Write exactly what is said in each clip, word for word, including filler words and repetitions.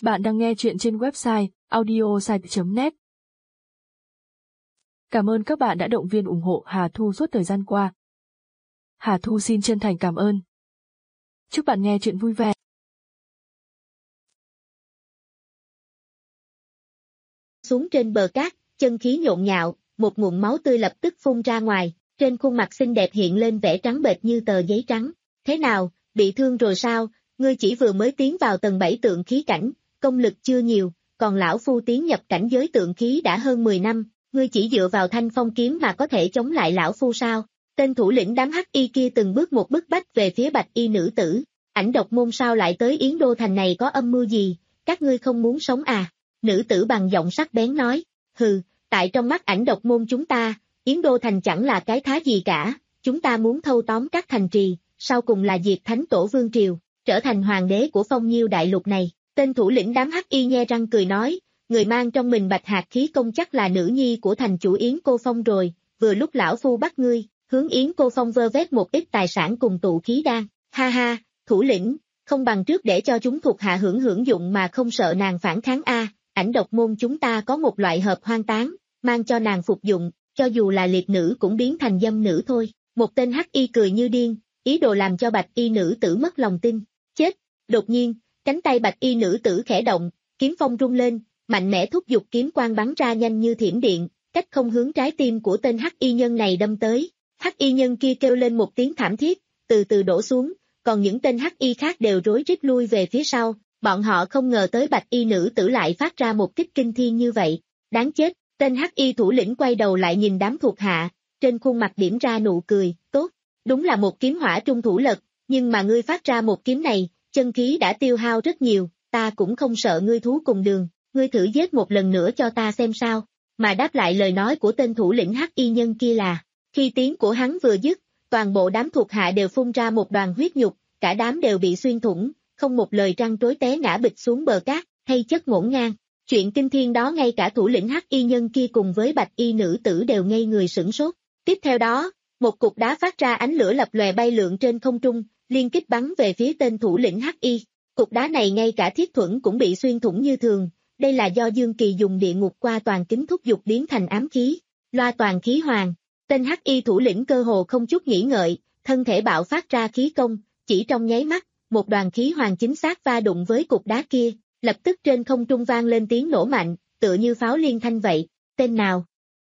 Bạn đang nghe chuyện trên website audiosite chấm net. Cảm ơn các bạn đã động viên ủng hộ Hà Thu suốt thời gian qua. Hà Thu xin chân thành cảm ơn. Chúc bạn nghe chuyện vui vẻ. Xuống trên bờ cát, chân khí nhộn nhạo, một ngụm máu tươi lập tức phun ra ngoài, trên khuôn mặt xinh đẹp hiện lên vẻ trắng bệch như tờ giấy trắng. Thế nào, bị thương rồi sao? Ngươi chỉ vừa mới tiến vào tầng bảy tượng khí cảnh, công lực chưa nhiều, còn lão phu tiến nhập cảnh giới tượng khí đã hơn mười năm, ngươi chỉ dựa vào thanh phong kiếm mà có thể chống lại lão phu sao? Tên thủ lĩnh đám hắc y kia từng bước một bức bách về phía bạch y nữ tử. Ảnh độc môn sao lại tới Yến Đô Thành này, có âm mưu gì? Các ngươi không muốn sống à? Nữ tử bằng giọng sắc bén nói. Hừ, tại trong mắt ảnh độc môn chúng ta, Yến Đô Thành chẳng là cái thá gì cả, chúng ta muốn thâu tóm các thành trì, sau cùng là diệt thánh tổ vương triều, trở thành hoàng đế của phong nhiêu đại lục này. Tên thủ lĩnh đám hắc y nhe răng cười nói, người mang trong mình bạch hạt khí công chắc là nữ nhi của thành chủ Yến Cô Phong rồi, vừa lúc lão phu bắt ngươi, hướng Yến Cô Phong vơ vét một ít tài sản cùng tụ khí đan. Ha ha, thủ lĩnh, không bằng trước để cho chúng thuộc hạ hưởng hưởng dụng mà không sợ nàng phản kháng a. Ảnh độc môn chúng ta có một loại hợp hoang tán, mang cho nàng phục dụng, cho dù là liệt nữ cũng biến thành dâm nữ thôi. Một tên hắc y cười như điên, ý đồ làm cho bạch y nữ tử mất lòng tin. Chết! Đột nhiên, cánh tay bạch y nữ tử khẽ động, kiếm phong rung lên, mạnh mẽ thúc giục kiếm quang bắn ra nhanh như thiểm điện, cách không hướng trái tim của tên hắc y nhân này đâm tới. Hắc y nhân kia kêu lên một tiếng thảm thiết, từ từ đổ xuống, còn những tên hắc y khác đều rối rít lui về phía sau. Bọn họ không ngờ tới bạch y nữ tử lại phát ra một kích kinh thiên như vậy. Đáng chết, tên hắc y thủ lĩnh quay đầu lại nhìn đám thuộc hạ, trên khuôn mặt điểm ra nụ cười, tốt, đúng là một kiếm hỏa trung thủ lật, nhưng mà ngươi phát ra một kiếm này, chân khí đã tiêu hao rất nhiều, ta cũng không sợ ngươi thú cùng đường, ngươi thử giết một lần nữa cho ta xem sao. Mà đáp lại lời nói của tên thủ lĩnh hắc y nhân kia là, khi tiếng của hắn vừa dứt, toàn bộ đám thuộc hạ đều phun ra một đoàn huyết nhục, cả đám đều bị xuyên thủng, không một lời răng trối té ngã bịch xuống bờ cát, hay chất ngổn ngang. Chuyện kinh thiên đó ngay cả thủ lĩnh hắc y nhân kia cùng với bạch y nữ tử đều ngây người sửng sốt. Tiếp theo đó, một cục đá phát ra ánh lửa lập lòe bay lượn trên không trung, liên kích bắn về phía tên thủ lĩnh hắc y. Cục đá này ngay cả thiết thuẫn cũng bị xuyên thủng như thường, đây là do Dương Kỳ dùng địa ngục qua toàn kính thúc giục biến thành ám khí. Loa toàn khí hoàng, tên hắc y thủ lĩnh cơ hồ không chút nghĩ ngợi, thân thể bạo phát ra khí công, chỉ trong nháy mắt, một đoàn khí hoàng chính xác va đụng với cục đá kia, lập tức trên không trung vang lên tiếng nổ mạnh, tựa như pháo liên thanh vậy. Tên nào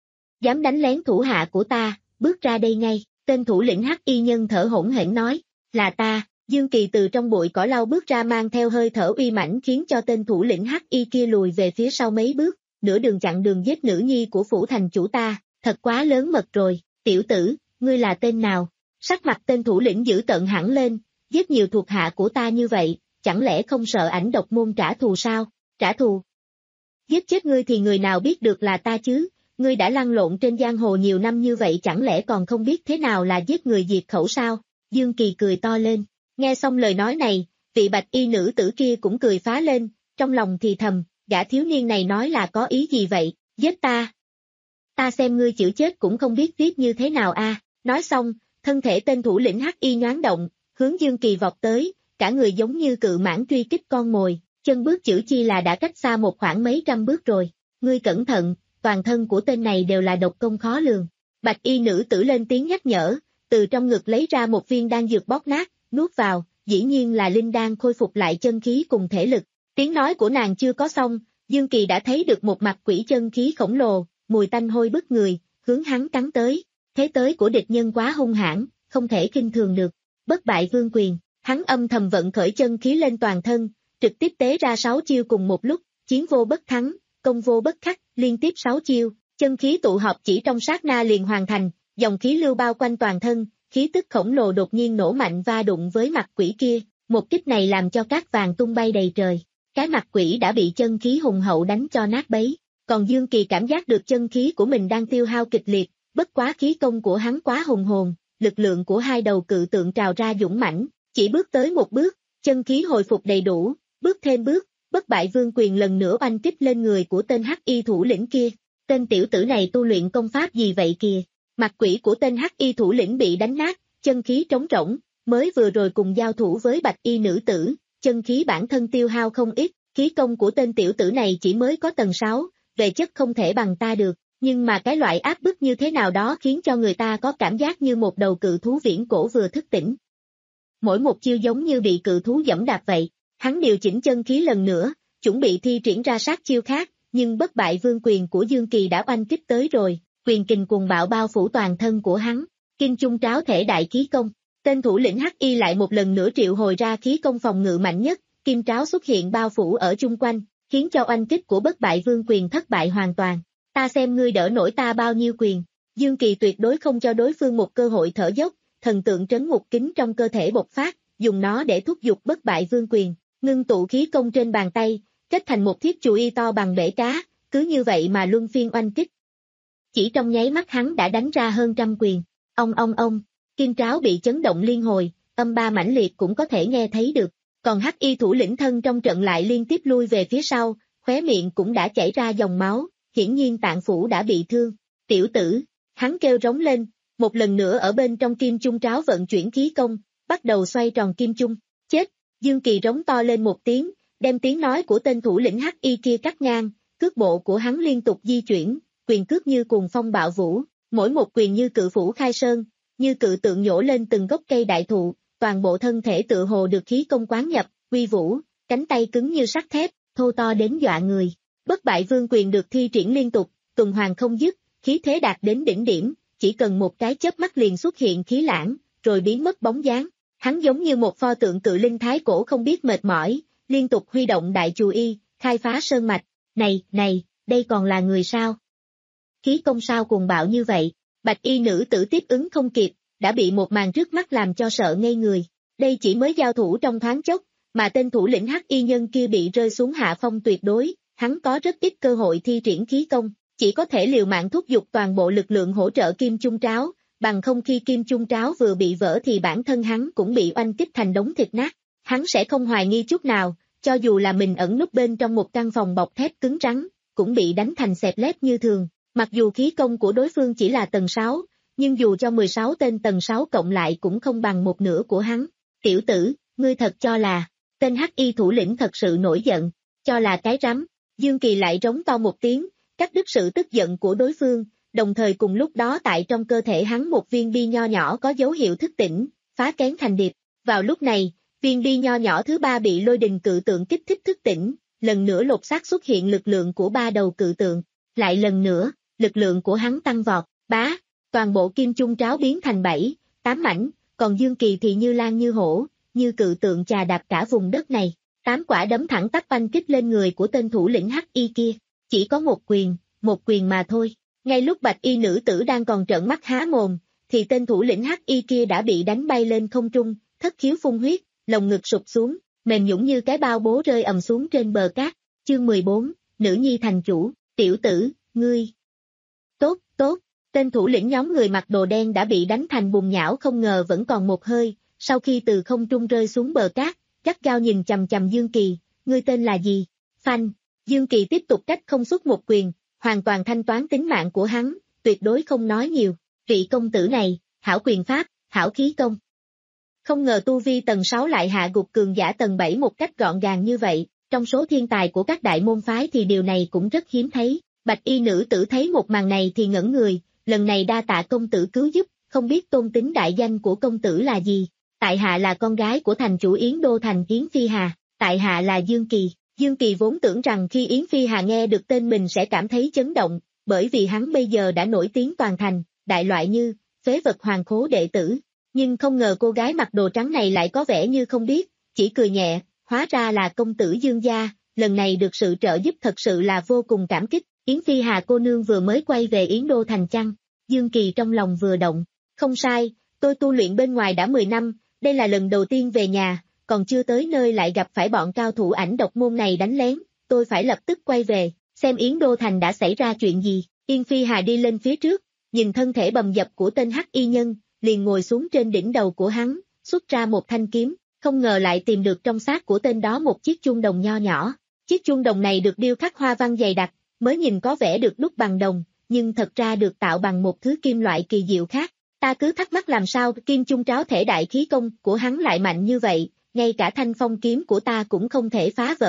dám đánh lén thủ hạ của ta, bước ra đây ngay. Tên thủ lĩnh hắc y nhân thở hổn hển nói, là ta. Dương Kỳ từ trong bụi cỏ lau bước ra mang theo hơi thở uy mãnh khiến cho tên thủ lĩnh hắc y kia lùi về phía sau mấy bước, nửa đường chặn đường giết nữ nhi của phủ thành chủ ta, thật quá lớn mật rồi. Tiểu tử, ngươi là tên nào? Sắc mặt tên thủ lĩnh dữ tợn hẳn lên, giết nhiều thuộc hạ của ta như vậy, chẳng lẽ không sợ ảnh độc môn trả thù sao? Trả thù? Giết chết ngươi thì người nào biết được là ta chứ? Ngươi đã lăn lộn trên giang hồ nhiều năm như vậy chẳng lẽ còn không biết thế nào là giết người diệt khẩu sao? Dương Kỳ cười to lên. Nghe xong lời nói này, vị bạch y nữ tử kia cũng cười phá lên, trong lòng thì thầm, gã thiếu niên này nói là có ý gì vậy? Giết ta? Ta xem ngươi chịu chết cũng không biết tiếp như thế nào a. À. Nói xong, thân thể tên thủ lĩnh hắc y nhoáng động, hướng Dương Kỳ vọt tới, cả người giống như cự mãng truy kích con mồi, chân bước chữ chi là đã cách xa một khoảng mấy trăm bước rồi. Ngươi cẩn thận, toàn thân của tên này đều là độc công khó lường. Bạch y nữ tử lên tiếng nhắc nhở, từ trong ngực lấy ra một viên đan dược bóp nát, nuốt vào, dĩ nhiên là linh đan khôi phục lại chân khí cùng thể lực. Tiếng nói của nàng chưa có xong, Dương Kỳ đã thấy được một mặt quỷ chân khí khổng lồ, mùi tanh hôi bức người, hướng hắn cắn tới. Thế tới của địch nhân quá hung hãn, không thể khinh thường được. Bất bại vương quyền, hắn âm thầm vận khởi chân khí lên toàn thân, trực tiếp tế ra sáu chiêu cùng một lúc, chiến vô bất thắng, công vô bất khắc, liên tiếp sáu chiêu, chân khí tụ họp chỉ trong sát na liền hoàn thành, dòng khí lưu bao quanh toàn thân, khí tức khổng lồ đột nhiên nổ mạnh va đụng với mặt quỷ kia, một kích này làm cho cát vàng tung bay đầy trời. Cái mặt quỷ đã bị chân khí hùng hậu đánh cho nát bấy, còn Dương Kỳ cảm giác được chân khí của mình đang tiêu hao kịch liệt, bất quá khí công của hắn quá hùng hồn, lực lượng của hai đầu cự tượng trào ra dũng mãnh, chỉ bước tới một bước, chân khí hồi phục đầy đủ, bước thêm bước, bất bại vương quyền lần nữa oanh kích lên người của tên hắc y thủ lĩnh kia. Tên tiểu tử này tu luyện công pháp gì vậy kìa? Mặt quỷ của tên hắc y thủ lĩnh bị đánh nát, chân khí trống rỗng, mới vừa rồi cùng giao thủ với bạch y nữ tử, chân khí bản thân tiêu hao không ít, khí công của tên tiểu tử này chỉ mới có tầng sáu, về chất không thể bằng ta được, nhưng mà cái loại áp bức như thế nào đó khiến cho người ta có cảm giác như một đầu cự thú viễn cổ vừa thức tỉnh. Mỗi một chiêu giống như bị cự thú giẫm đạp vậy, hắn điều chỉnh chân khí lần nữa, chuẩn bị thi triển ra sát chiêu khác, nhưng bất bại vương quyền của Dương Kỳ đã oanh kích tới rồi, quyền kình cuồng bạo bao phủ toàn thân của hắn, kim chung tráo thể đại khí công. Tên thủ lĩnh Hắc Y lại một lần nữa triệu hồi ra khí công phòng ngự mạnh nhất, kim tráo xuất hiện bao phủ ở chung quanh, khiến cho oanh kích của bất bại vương quyền thất bại hoàn toàn. Ta xem ngươi đỡ nổi ta bao nhiêu quyền. Dương Kỳ tuyệt đối không cho đối phương một cơ hội thở dốc, thần tượng trấn ngục kính trong cơ thể bộc phát, dùng nó để thúc giục bất bại vương quyền, ngưng tụ khí công trên bàn tay, kết thành một thiết chù y to bằng bể cá, cứ như vậy mà luân phiên oanh kích. Chỉ trong nháy mắt hắn đã đánh ra hơn trăm quyền. Ông ông ông, kim tráo bị chấn động liên hồi, âm ba mãnh liệt cũng có thể nghe thấy được. Còn Hắc Y thủ lĩnh thân trong trận lại liên tiếp lui về phía sau, khóe miệng cũng đã chảy ra dòng máu, hiển nhiên tạng phủ đã bị thương. Tiểu tử, hắn kêu rống lên, một lần nữa ở bên trong kim chung tráo vận chuyển khí công, bắt đầu xoay tròn kim chung. Chết, Dương Kỳ rống to lên một tiếng, đem tiếng nói của tên thủ lĩnh Hắc Y kia cắt ngang, cước bộ của hắn liên tục di chuyển, quyền cước như cuồng phong bạo vũ, mỗi một quyền như cự phủ khai sơn, như cự tượng nhổ lên từng gốc cây đại thụ, toàn bộ thân thể tựa hồ được khí công quán nhập, uy vũ, cánh tay cứng như sắt thép, thô to đến dọa người. Bất bại vương quyền được thi triển liên tục, tuần hoàn không dứt, khí thế đạt đến đỉnh điểm, chỉ cần một cái chớp mắt liền xuất hiện khí lãng, rồi biến mất bóng dáng. Hắn giống như một pho tượng cự linh thái cổ không biết mệt mỏi, liên tục huy động đại chù y, khai phá sơn mạch. Này, này, đây còn là người sao? Khí công sao cuồng bạo như vậy? Bạch y nữ tử tiếp ứng không kịp, đã bị một màn trước mắt làm cho sợ ngây người. Đây chỉ mới giao thủ trong thoáng chốc, mà tên thủ lĩnh Hắc Y nhân kia bị rơi xuống hạ phong tuyệt đối, hắn có rất ít cơ hội thi triển khí công, chỉ có thể liều mạng thúc giục toàn bộ lực lượng hỗ trợ kim chung tráo, bằng không khi kim chung tráo vừa bị vỡ thì bản thân hắn cũng bị oanh kích thành đống thịt nát. Hắn sẽ không hoài nghi chút nào, cho dù là mình ẩn núp bên trong một căn phòng bọc thép cứng rắn, cũng bị đánh thành xẹp lép như thường. Mặc dù khí công của đối phương chỉ là tầng sáu, nhưng dù cho mười sáu tên tầng sáu cộng lại cũng không bằng một nửa của hắn. Tiểu tử, ngươi thật cho là, tên Hắc Y thủ lĩnh thật sự nổi giận, cho là cái rắm. Dương Kỳ lại rống to một tiếng, cắt đứt sự tức giận của đối phương, đồng thời cùng lúc đó tại trong cơ thể hắn một viên bi nho nhỏ có dấu hiệu thức tỉnh, phá kén thành điệp. Vào lúc này, viên bi nho nhỏ thứ ba bị lôi đình cự tượng kích thích thức tỉnh, lần nữa lột xác xuất hiện lực lượng của ba đầu cự tượng, lại lần nữa, lực lượng của hắn tăng vọt, bá, toàn bộ kim chung tráo biến thành bảy, tám mảnh, còn Dương Kỳ thì như lan như hổ, như cự tượng chà đạp cả vùng đất này. Tám quả đấm thẳng tắp oanh kích lên người của tên thủ lĩnh Hắc Y kia, chỉ có một quyền, một quyền mà thôi. Ngay lúc bạch y nữ tử đang còn trợn mắt há mồm, thì tên thủ lĩnh Hắc Y kia đã bị đánh bay lên không trung, thất khiếu phun huyết, lồng ngực sụp xuống, mềm nhũn như cái bao bố rơi ầm xuống trên bờ cát. Chương mười bốn, nữ nhi thành chủ. Tiểu tử, ngươi. Tốt, tốt, tên thủ lĩnh nhóm người mặc đồ đen đã bị đánh thành bùn nhão không ngờ vẫn còn một hơi, sau khi từ không trung rơi xuống bờ cát, gắt gao nhìn chằm chằm Dương Kỳ, ngươi tên là gì? Phanh, Dương Kỳ tiếp tục cách không xuất một quyền, hoàn toàn thanh toán tính mạng của hắn, tuyệt đối không nói nhiều. Vị công tử này, hảo quyền pháp, hảo khí công. Không ngờ tu vi tầng sáu lại hạ gục cường giả tầng bảy một cách gọn gàng như vậy, trong số thiên tài của các đại môn phái thì điều này cũng rất hiếm thấy. Bạch y nữ tử thấy một màn này thì ngẩn người, lần này đa tạ công tử cứu giúp, không biết tôn tính đại danh của công tử là gì? Tại hạ là con gái của thành chủ Yến Đô thành Yến Phi Hà, tại hạ là Dương Kỳ. Dương Kỳ vốn tưởng rằng khi Yến Phi Hà nghe được tên mình sẽ cảm thấy chấn động, bởi vì hắn bây giờ đã nổi tiếng toàn thành, đại loại như phế vật hoàng khố đệ tử. Nhưng không ngờ cô gái mặc đồ trắng này lại có vẻ như không biết, chỉ cười nhẹ, hóa ra là công tử Dương gia, lần này được sự trợ giúp thật sự là vô cùng cảm kích. Yến Phi Hà cô nương vừa mới quay về Yến Đô thành chăng? Dương Kỳ trong lòng vừa động, không sai, tôi tu luyện bên ngoài đã mười năm, đây là lần đầu tiên về nhà, còn chưa tới nơi lại gặp phải bọn cao thủ ảnh độc môn này đánh lén, tôi phải lập tức quay về, xem Yến Đô thành đã xảy ra chuyện gì. Yến Phi Hà đi lên phía trước, nhìn thân thể bầm dập của tên Hắc Y nhân, liền ngồi xuống trên đỉnh đầu của hắn, xuất ra một thanh kiếm, không ngờ lại tìm được trong xác của tên đó một chiếc chuông đồng nho nhỏ. Chiếc chuông đồng này được điêu khắc hoa văn dày đặc, mới nhìn có vẻ được đúc bằng đồng, nhưng thật ra được tạo bằng một thứ kim loại kỳ diệu khác. Ta cứ thắc mắc làm sao kim chung tráo thể đại khí công của hắn lại mạnh như vậy, ngay cả thanh phong kiếm của ta cũng không thể phá vỡ,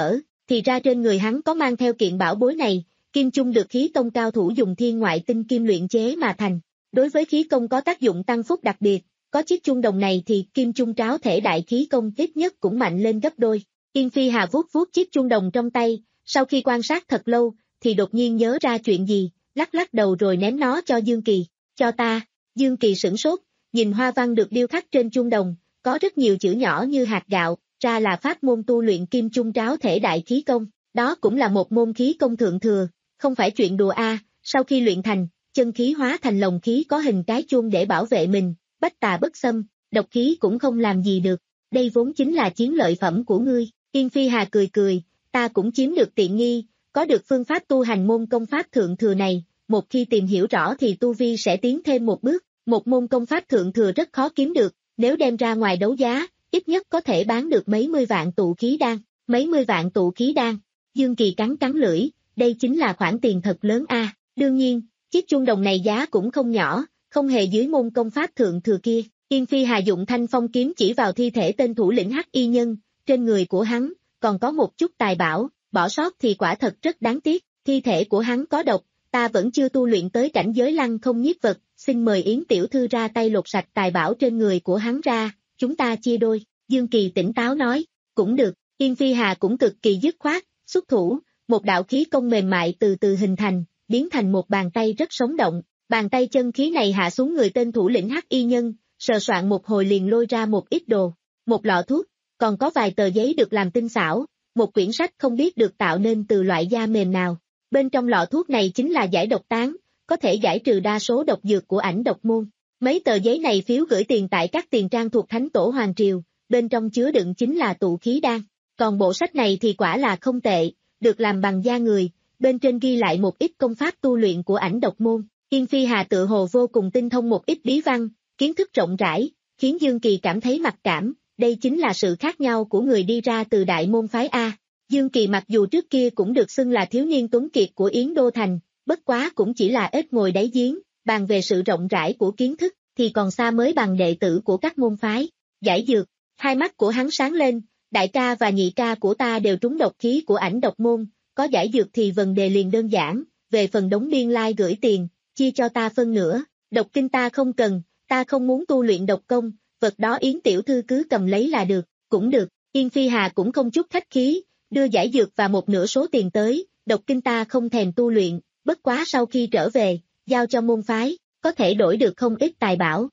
thì ra trên người hắn có mang theo kiện bảo bối này, kim chung được khí công cao thủ dùng thiên ngoại tinh kim luyện chế mà thành. Đối với khí công có tác dụng tăng phúc đặc biệt, có chiếc chuông đồng này thì kim chung tráo thể đại khí công ít nhất cũng mạnh lên gấp đôi. Yên Phi Hà vuốt vuốt chiếc chuông đồng trong tay, sau khi quan sát thật lâu, thì đột nhiên nhớ ra chuyện gì, lắc lắc đầu rồi ném nó cho Dương Kỳ. Cho ta. Dương Kỳ sửng sốt, nhìn hoa văn được điêu khắc trên chuông đồng, có rất nhiều chữ nhỏ như hạt gạo, ra là pháp môn tu luyện kim chung tráo thể đại khí công. Đó cũng là một môn khí công thượng thừa, không phải chuyện đùa a. Sau khi luyện thành, chân khí hóa thành lồng khí có hình cái chuông để bảo vệ mình, bách tà bất xâm, độc khí cũng không làm gì được. Đây vốn chính là chiến lợi phẩm của ngươi. Yên Phi Hà cười cười, ta cũng chiếm được tiện nghi, có được phương pháp tu hành môn công pháp thượng thừa này, một khi tìm hiểu rõ thì tu vi sẽ tiến thêm một bước. Một môn công pháp thượng thừa rất khó kiếm được, nếu đem ra ngoài đấu giá, ít nhất có thể bán được mấy mươi vạn tụ khí đan. Mấy mươi vạn tụ khí đan. Dương Kỳ cắn cắn lưỡi, đây chính là khoản tiền thật lớn a. À. Đương nhiên, chiếc chuông đồng này giá cũng không nhỏ, không hề dưới môn công pháp thượng thừa kia. Yên Phi Hà dụng thanh phong kiếm chỉ vào thi thể tên thủ lĩnh Hắc Y Nhân, trên người của hắn còn có một chút tài bảo, bỏ sót thì quả thật rất đáng tiếc. Thi thể của hắn có độc, ta vẫn chưa tu luyện tới cảnh giới lăng không nhiếp vật, xin mời Yến tiểu thư ra tay lột sạch tài bảo trên người của hắn ra, chúng ta chia đôi. Dương Kỳ tỉnh táo nói, cũng được. Yên Phi Hà cũng cực kỳ dứt khoát, xuất thủ, một đạo khí công mềm mại từ từ hình thành, biến thành một bàn tay rất sống động. Bàn tay chân khí này hạ xuống người tên thủ lĩnh Hắc Y Nhân, sờ soạn một hồi liền lôi ra một ít đồ, một lọ thuốc, còn có vài tờ giấy được làm tinh xảo, một quyển sách không biết được tạo nên từ loại da mềm nào. Bên trong lọ thuốc này chính là giải độc tán, có thể giải trừ đa số độc dược của ảnh độc môn. Mấy tờ giấy này phiếu gửi tiền tại các tiền trang thuộc Thánh Tổ Hoàng Triều, bên trong chứa đựng chính là tụ khí đan. Còn bộ sách này thì quả là không tệ, được làm bằng da người, bên trên ghi lại một ít công pháp tu luyện của ảnh độc môn. Yên Phi Hà tự hồ vô cùng tinh thông một ít bí văn, kiến thức rộng rãi, khiến Dương Kỳ cảm thấy mặc cảm, đây chính là sự khác nhau của người đi ra từ đại môn phái A. Dương Kỳ mặc dù trước kia cũng được xưng là thiếu niên tuấn kiệt của Yến Đô Thành, bất quá cũng chỉ là ếch ngồi đáy giếng, bàn về sự rộng rãi của kiến thức, thì còn xa mới bằng đệ tử của các môn phái. Giải dược, hai mắt của hắn sáng lên, đại ca và nhị ca của ta đều trúng độc khí của ảnh độc môn, có giải dược thì vấn đề liền đơn giản, về phần đống biên lai gửi tiền, chia cho ta phân nửa, độc kinh ta không cần, ta không muốn tu luyện độc công, vật đó Yến tiểu thư cứ cầm lấy là được, cũng được. Yên Phi Hà cũng không chút khách khí, đưa giải dược và một nửa số tiền tới, độc kinh ta không thèm tu luyện, bất quá sau khi trở về, giao cho môn phái, có thể đổi được không ít tài bảo.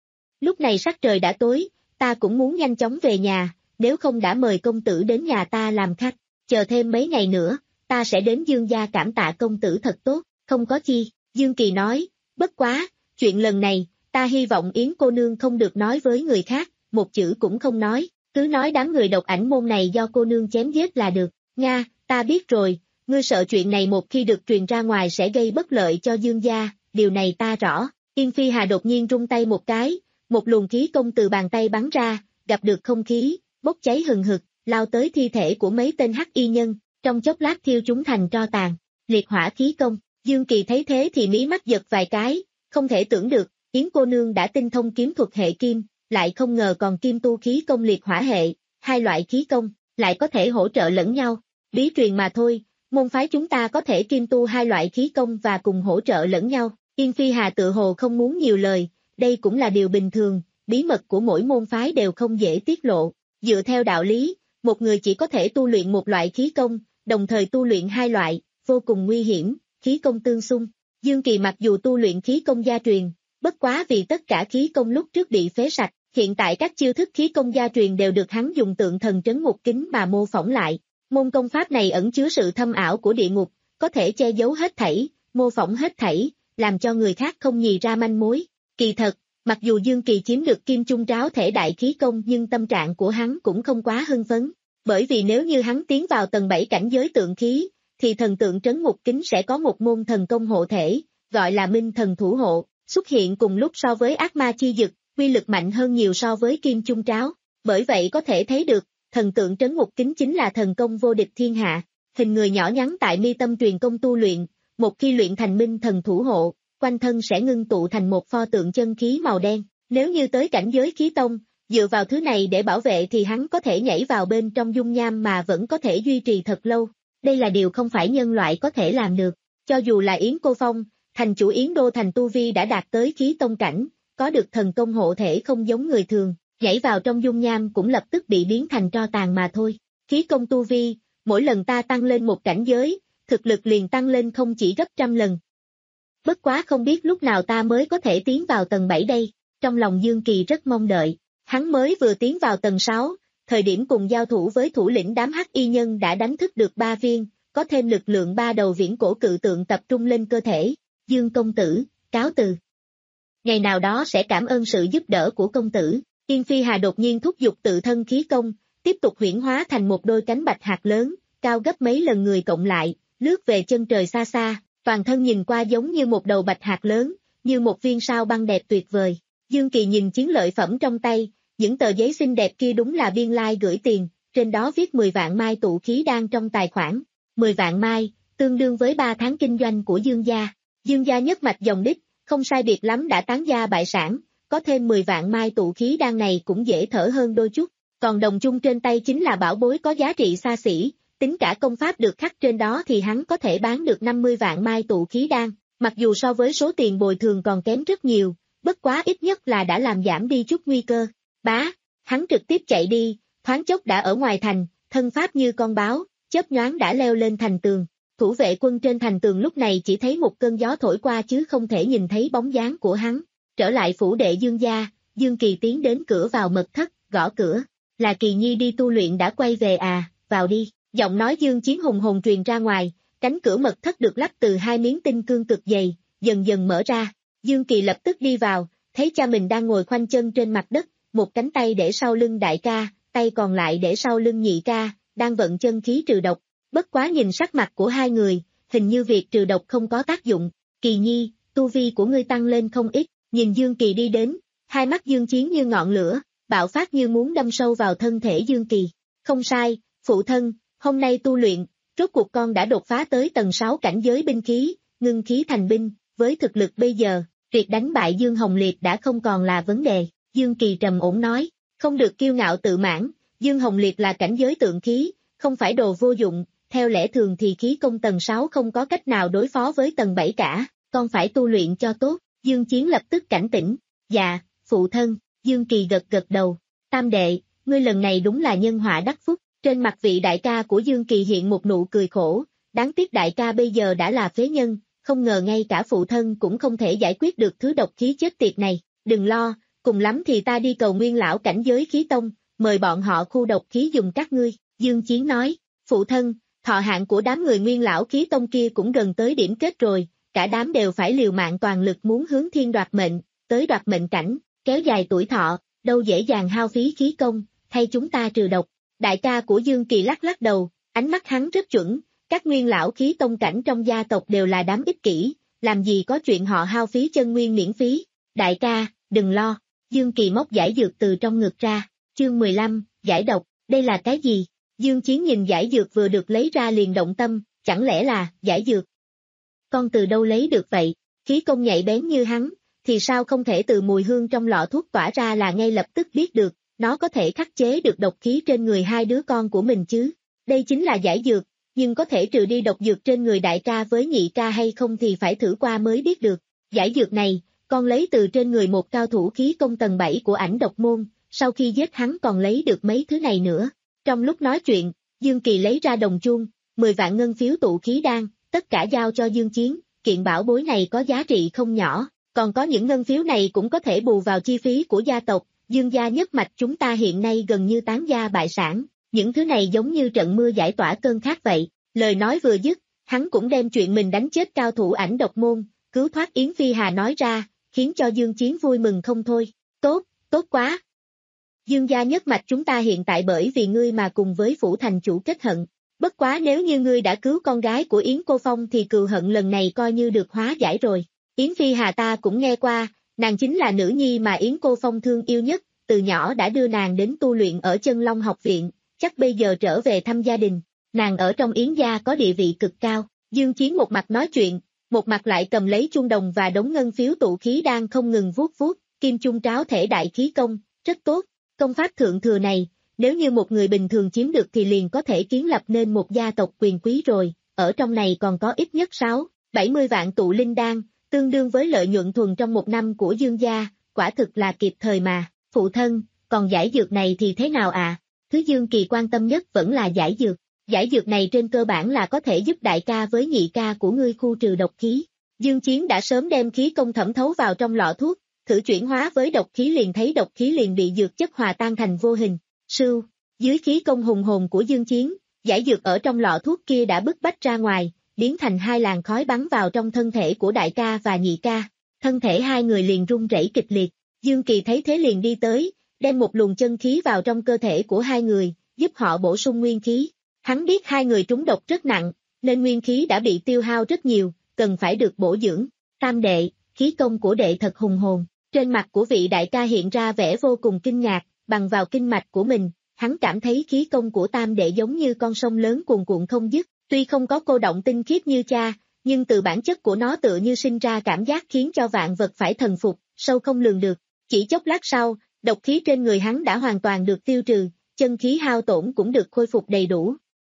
Lúc này sắc trời đã tối, ta cũng muốn nhanh chóng về nhà, nếu không đã mời công tử đến nhà ta làm khách, chờ thêm mấy ngày nữa, ta sẽ đến Dương gia cảm tạ công tử thật tốt, không có chi. Dương Kỳ nói, bất quá, chuyện lần này, ta hy vọng Yến cô nương không được nói với người khác, một chữ cũng không nói, cứ nói đám người độc ảnh môn này do cô nương chém giết là được. Nga, ta biết rồi, ngươi sợ chuyện này một khi được truyền ra ngoài sẽ gây bất lợi cho Dương gia, điều này ta rõ. Yên Phi Hà đột nhiên rung tay một cái, một luồng khí công từ bàn tay bắn ra, gặp được không khí, bốc cháy hừng hực, lao tới thi thể của mấy tên Hắc Y Nhân, trong chốc lát thiêu chúng thành tro tàn. Liệt hỏa khí công. Dương Kỳ thấy thế thì mí mắt giật vài cái, không thể tưởng được, Yến cô nương đã tinh thông kiếm thuật hệ kim, lại không ngờ còn kim tu khí công liệt hỏa hệ, hai loại khí công, lại có thể hỗ trợ lẫn nhau. Bí truyền mà thôi, môn phái chúng ta có thể kim tu hai loại khí công và cùng hỗ trợ lẫn nhau. Yên Phi Hà tự hồ không muốn nhiều lời, đây cũng là điều bình thường, bí mật của mỗi môn phái đều không dễ tiết lộ. Dựa theo đạo lý, một người chỉ có thể tu luyện một loại khí công, đồng thời tu luyện hai loại, vô cùng nguy hiểm, khí công tương xung. Dương Kỳ mặc dù tu luyện khí công gia truyền, bất quá vì tất cả khí công lúc trước bị phế sạch, hiện tại các chiêu thức khí công gia truyền đều được hắn dùng tượng thần trấn ngục kính mà mô phỏng lại. Môn công pháp này ẩn chứa sự thâm ảo của địa ngục, có thể che giấu hết thảy, mô phỏng hết thảy, làm cho người khác không nhìn ra manh mối. Kỳ thật, mặc dù Dương Kỳ chiếm được kim chung tráo thể đại khí công nhưng tâm trạng của hắn cũng không quá hưng phấn, bởi vì nếu như hắn tiến vào tầng bảy cảnh giới tượng khí, thì thần tượng trấn ngục kính sẽ có một môn thần công hộ thể, gọi là minh thần thủ hộ, xuất hiện cùng lúc so với ác ma chi dực, uy lực mạnh hơn nhiều so với kim chung tráo. Bởi vậy có thể thấy được, thần tượng trấn ngục kính chính là thần công vô địch thiên hạ. Hình người nhỏ nhắn tại mi tâm truyền công tu luyện, một khi luyện thành minh thần thủ hộ, quanh thân sẽ ngưng tụ thành một pho tượng chân khí màu đen. Nếu như tới cảnh giới khí tông, dựa vào thứ này để bảo vệ thì hắn có thể nhảy vào bên trong dung nham mà vẫn có thể duy trì thật lâu. Đây là điều không phải nhân loại có thể làm được. Cho dù là Yến Cô Phong, thành chủ Yến Đô thành tu vi đã đạt tới khí tông cảnh, có được thần công hộ thể không giống người thường, nhảy vào trong dung nham cũng lập tức bị biến thành tro tàn mà thôi. Khí công tu vi, mỗi lần ta tăng lên một cảnh giới, thực lực liền tăng lên không chỉ gấp trăm lần. Bất quá không biết lúc nào ta mới có thể tiến vào tầng bảy đây, trong lòng Dương Kỳ rất mong đợi. Hắn mới vừa tiến vào tầng sáu, thời điểm cùng giao thủ với thủ lĩnh đám hắc y nhân đã đánh thức được ba viên, có thêm lực lượng ba đầu viễn cổ cự tượng tập trung lên cơ thể. Dương công tử, cáo từ. Ngày nào đó sẽ cảm ơn sự giúp đỡ của công tử. Yên Phi Hà đột nhiên thúc giục tự thân khí công, tiếp tục huyễn hóa thành một đôi cánh bạch hạt lớn, cao gấp mấy lần người cộng lại, lướt về chân trời xa xa, toàn thân nhìn qua giống như một đầu bạch hạt lớn, như một viên sao băng đẹp tuyệt vời. Dương Kỳ nhìn chiến lợi phẩm trong tay, những tờ giấy xinh đẹp kia đúng là biên lai gửi tiền, trên đó viết mười vạn mai tụ khí đan trong tài khoản. mười vạn mai, tương đương với ba tháng kinh doanh của Dương gia. Dương gia nhất mạch dòng đích, không sai biệt lắm đã tán gia bại sản, có thêm mười vạn mai tụ khí đan này cũng dễ thở hơn đôi chút. Còn đồng chung trên tay chính là bảo bối có giá trị xa xỉ, tính cả công pháp được khắc trên đó thì hắn có thể bán được năm mươi vạn mai tụ khí đan, mặc dù so với số tiền bồi thường còn kém rất nhiều, bất quá ít nhất là đã làm giảm đi chút nguy cơ. Bá, hắn trực tiếp chạy đi, thoáng chốc đã ở ngoài thành, thân pháp như con báo, chớp nhoáng đã leo lên thành tường. Thủ vệ quân trên thành tường lúc này chỉ thấy một cơn gió thổi qua chứ không thể nhìn thấy bóng dáng của hắn. Trở lại phủ đệ Dương gia, Dương Kỳ tiến đến cửa vào mật thất, gõ cửa. Là Kỳ Nhi đi tu luyện đã quay về à, vào đi. Giọng nói Dương Chiến hùng hồn truyền ra ngoài, cánh cửa mật thất được lắp từ hai miếng tinh cương cực dày, dần dần mở ra. Dương Kỳ lập tức đi vào, thấy cha mình đang ngồi khoanh chân trên mặt đất, một cánh tay để sau lưng đại ca, tay còn lại để sau lưng nhị ca, đang vận chân khí trừ độc. Bất quá nhìn sắc mặt của hai người, hình như việc trừ độc không có tác dụng. Kỳ Nhi, tu vi của ngươi tăng lên không ít. Nhìn Dương Kỳ đi đến, hai mắt Dương Chiến như ngọn lửa, bạo phát như muốn đâm sâu vào thân thể Dương Kỳ. Không sai, phụ thân, hôm nay tu luyện, rốt cuộc con đã đột phá tới tầng sáu cảnh giới binh khí, ngưng khí thành binh, với thực lực bây giờ, việc đánh bại Dương Hồng Liệt đã không còn là vấn đề. Dương Kỳ trầm ổn nói, không được kiêu ngạo tự mãn, Dương Hồng Liệt là cảnh giới tượng khí, không phải đồ vô dụng, theo lẽ thường thì khí công tầng sáu không có cách nào đối phó với tầng bảy cả, con phải tu luyện cho tốt. Dương Chiến lập tức cảnh tỉnh, dạ, phụ thân. Dương Kỳ gật gật đầu, tam đệ, ngươi lần này đúng là nhân họa đắc phúc. Trên mặt vị đại ca của Dương Kỳ hiện một nụ cười khổ, đáng tiếc đại ca bây giờ đã là phế nhân, không ngờ ngay cả phụ thân cũng không thể giải quyết được thứ độc khí chết tiệt này. Đừng lo, cùng lắm thì ta đi cầu nguyên lão cảnh giới khí tông, mời bọn họ khu độc khí dùng các ngươi. Dương Chiến nói, phụ thân, thọ hạn của đám người nguyên lão khí tông kia cũng gần tới điểm kết rồi, cả đám đều phải liều mạng toàn lực muốn hướng thiên đoạt mệnh, tới đoạt mệnh cảnh, kéo dài tuổi thọ, đâu dễ dàng hao phí khí công, thay chúng ta trừ độc. Đại ca của Dương Kỳ lắc lắc đầu, ánh mắt hắn rất chuẩn, các nguyên lão khí tông cảnh trong gia tộc đều là đám ích kỷ, làm gì có chuyện họ hao phí chân nguyên miễn phí. Đại ca, đừng lo. Dương Kỳ móc giải dược từ trong ngực ra, chương mười lăm, giải độc, đây là cái gì? Dương Chiến nhìn giải dược vừa được lấy ra liền động tâm, chẳng lẽ là giải dược? Con từ đâu lấy được vậy? Khí công nhạy bén như hắn, thì sao không thể từ mùi hương trong lọ thuốc tỏa ra là ngay lập tức biết được, nó có thể khắc chế được độc khí trên người hai đứa con của mình chứ? Đây chính là giải dược, nhưng có thể trừ đi độc dược trên người đại ca với nhị ca hay không thì phải thử qua mới biết được. Giải dược này, con lấy từ trên người một cao thủ khí công tầng bảy của Ảnh Độc Môn, sau khi giết hắn còn lấy được mấy thứ này nữa. Trong lúc nói chuyện, Dương Kỳ lấy ra đồng chuông, mười vạn ngân phiếu tụ khí đan, tất cả giao cho Dương Chiến, kiện bảo bối này có giá trị không nhỏ, còn có những ngân phiếu này cũng có thể bù vào chi phí của gia tộc. Dương gia nhất mạch chúng ta hiện nay gần như tán gia bại sản, những thứ này giống như trận mưa giải tỏa cơn khát vậy. Lời nói vừa dứt, hắn cũng đem chuyện mình đánh chết cao thủ Ảnh Độc Môn, cứu thoát Yến Phi Hà nói ra, khiến cho Dương Chiến vui mừng không thôi. Tốt, tốt quá. Dương gia nhất mạch chúng ta hiện tại bởi vì ngươi mà cùng với phủ thành chủ kết hận. Bất quá nếu như ngươi đã cứu con gái của Yến Cô Phong thì cừu hận lần này coi như được hóa giải rồi. Yến Phi Hà ta cũng nghe qua, nàng chính là nữ nhi mà Yến Cô Phong thương yêu nhất, từ nhỏ đã đưa nàng đến tu luyện ở Chân Long học viện, chắc bây giờ trở về thăm gia đình. Nàng ở trong Yến gia có địa vị cực cao. Dương Chiến một mặt nói chuyện, một mặt lại cầm lấy chuông đồng và đống ngân phiếu tụ khí đang không ngừng vuốt vuốt, kim chung tráo thể đại khí công, rất tốt. Công pháp thượng thừa này, nếu như một người bình thường chiếm được thì liền có thể kiến lập nên một gia tộc quyền quý rồi, ở trong này còn có ít nhất sáu, bảy mươi vạn tụ linh đan, tương đương với lợi nhuận thuần trong một năm của Dương gia, quả thực là kịp thời mà. Phụ thân, còn giải dược này thì thế nào à? Thứ Dương Kỳ quan tâm nhất vẫn là giải dược. Giải dược này trên cơ bản là có thể giúp đại ca với nhị ca của ngươi khu trừ độc khí. Dương Chiến đã sớm đem khí công thẩm thấu vào trong lọ thuốc, thử chuyển hóa với độc khí liền thấy độc khí liền bị dược chất hòa tan thành vô hình. Sưu, dưới khí công hùng hồn của Dương Chiến, giải dược ở trong lọ thuốc kia đã bức bách ra ngoài, biến thành hai làn khói bắn vào trong thân thể của đại ca và nhị ca. Thân thể hai người liền rung rẩy kịch liệt. Dương Kỳ thấy thế liền đi tới, đem một luồng chân khí vào trong cơ thể của hai người, giúp họ bổ sung nguyên khí. Hắn biết hai người trúng độc rất nặng, nên nguyên khí đã bị tiêu hao rất nhiều, cần phải được bổ dưỡng. Tam đệ, khí công của đệ thật hùng hồn. Trên mặt của vị đại ca hiện ra vẻ vô cùng kinh ngạc, bằng vào kinh mạch của mình, hắn cảm thấy khí công của tam đệ giống như con sông lớn cuồn cuộn không dứt, tuy không có cô động tinh khiết như cha, nhưng từ bản chất của nó tựa như sinh ra cảm giác khiến cho vạn vật phải thần phục, sâu không lường được. Chỉ chốc lát sau, độc khí trên người hắn đã hoàn toàn được tiêu trừ, chân khí hao tổn cũng được khôi phục đầy đủ.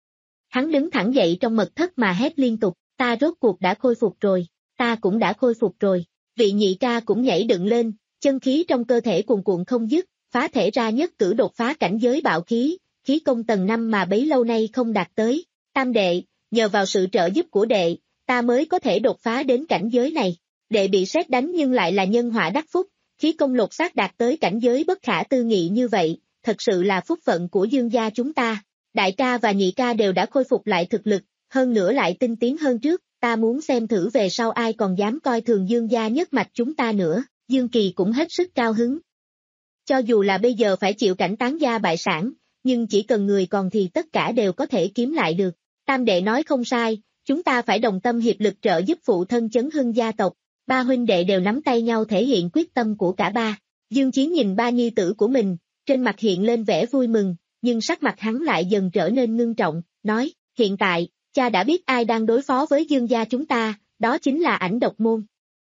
Hắn đứng thẳng dậy trong mật thất mà hét liên tục, ta rốt cuộc đã khôi phục rồi, ta cũng đã khôi phục rồi. Vị nhị ca cũng nhảy dựng lên, chân khí trong cơ thể cuồn cuộn không dứt, phá thể ra nhất cử đột phá cảnh giới bạo khí, khí công tầng năm mà bấy lâu nay không đạt tới. Tam đệ, nhờ vào sự trợ giúp của đệ, ta mới có thể đột phá đến cảnh giới này. Đệ bị sét đánh nhưng lại là nhân họa đắc phúc, khí công lột xác đạt tới cảnh giới bất khả tư nghị như vậy, thật sự là phúc phận của Dương gia chúng ta. Đại ca và nhị ca đều đã khôi phục lại thực lực, hơn nữa lại tinh tiến hơn trước, ta muốn xem thử về sau ai còn dám coi thường Dương gia nhất mạch chúng ta nữa. Dương Kỳ cũng hết sức cao hứng. Cho dù là bây giờ phải chịu cảnh tán gia bại sản, nhưng chỉ cần người còn thì tất cả đều có thể kiếm lại được. Tam đệ nói không sai, chúng ta phải đồng tâm hiệp lực trợ giúp phụ thân chấn hưng gia tộc. Ba huynh đệ đều nắm tay nhau thể hiện quyết tâm của cả ba. Dương Chiến nhìn ba nhi tử của mình, trên mặt hiện lên vẻ vui mừng, nhưng sắc mặt hắn lại dần trở nên ngưng trọng, nói, hiện tại, cha đã biết ai đang đối phó với Dương gia chúng ta, đó chính là Ảnh Độc Môn.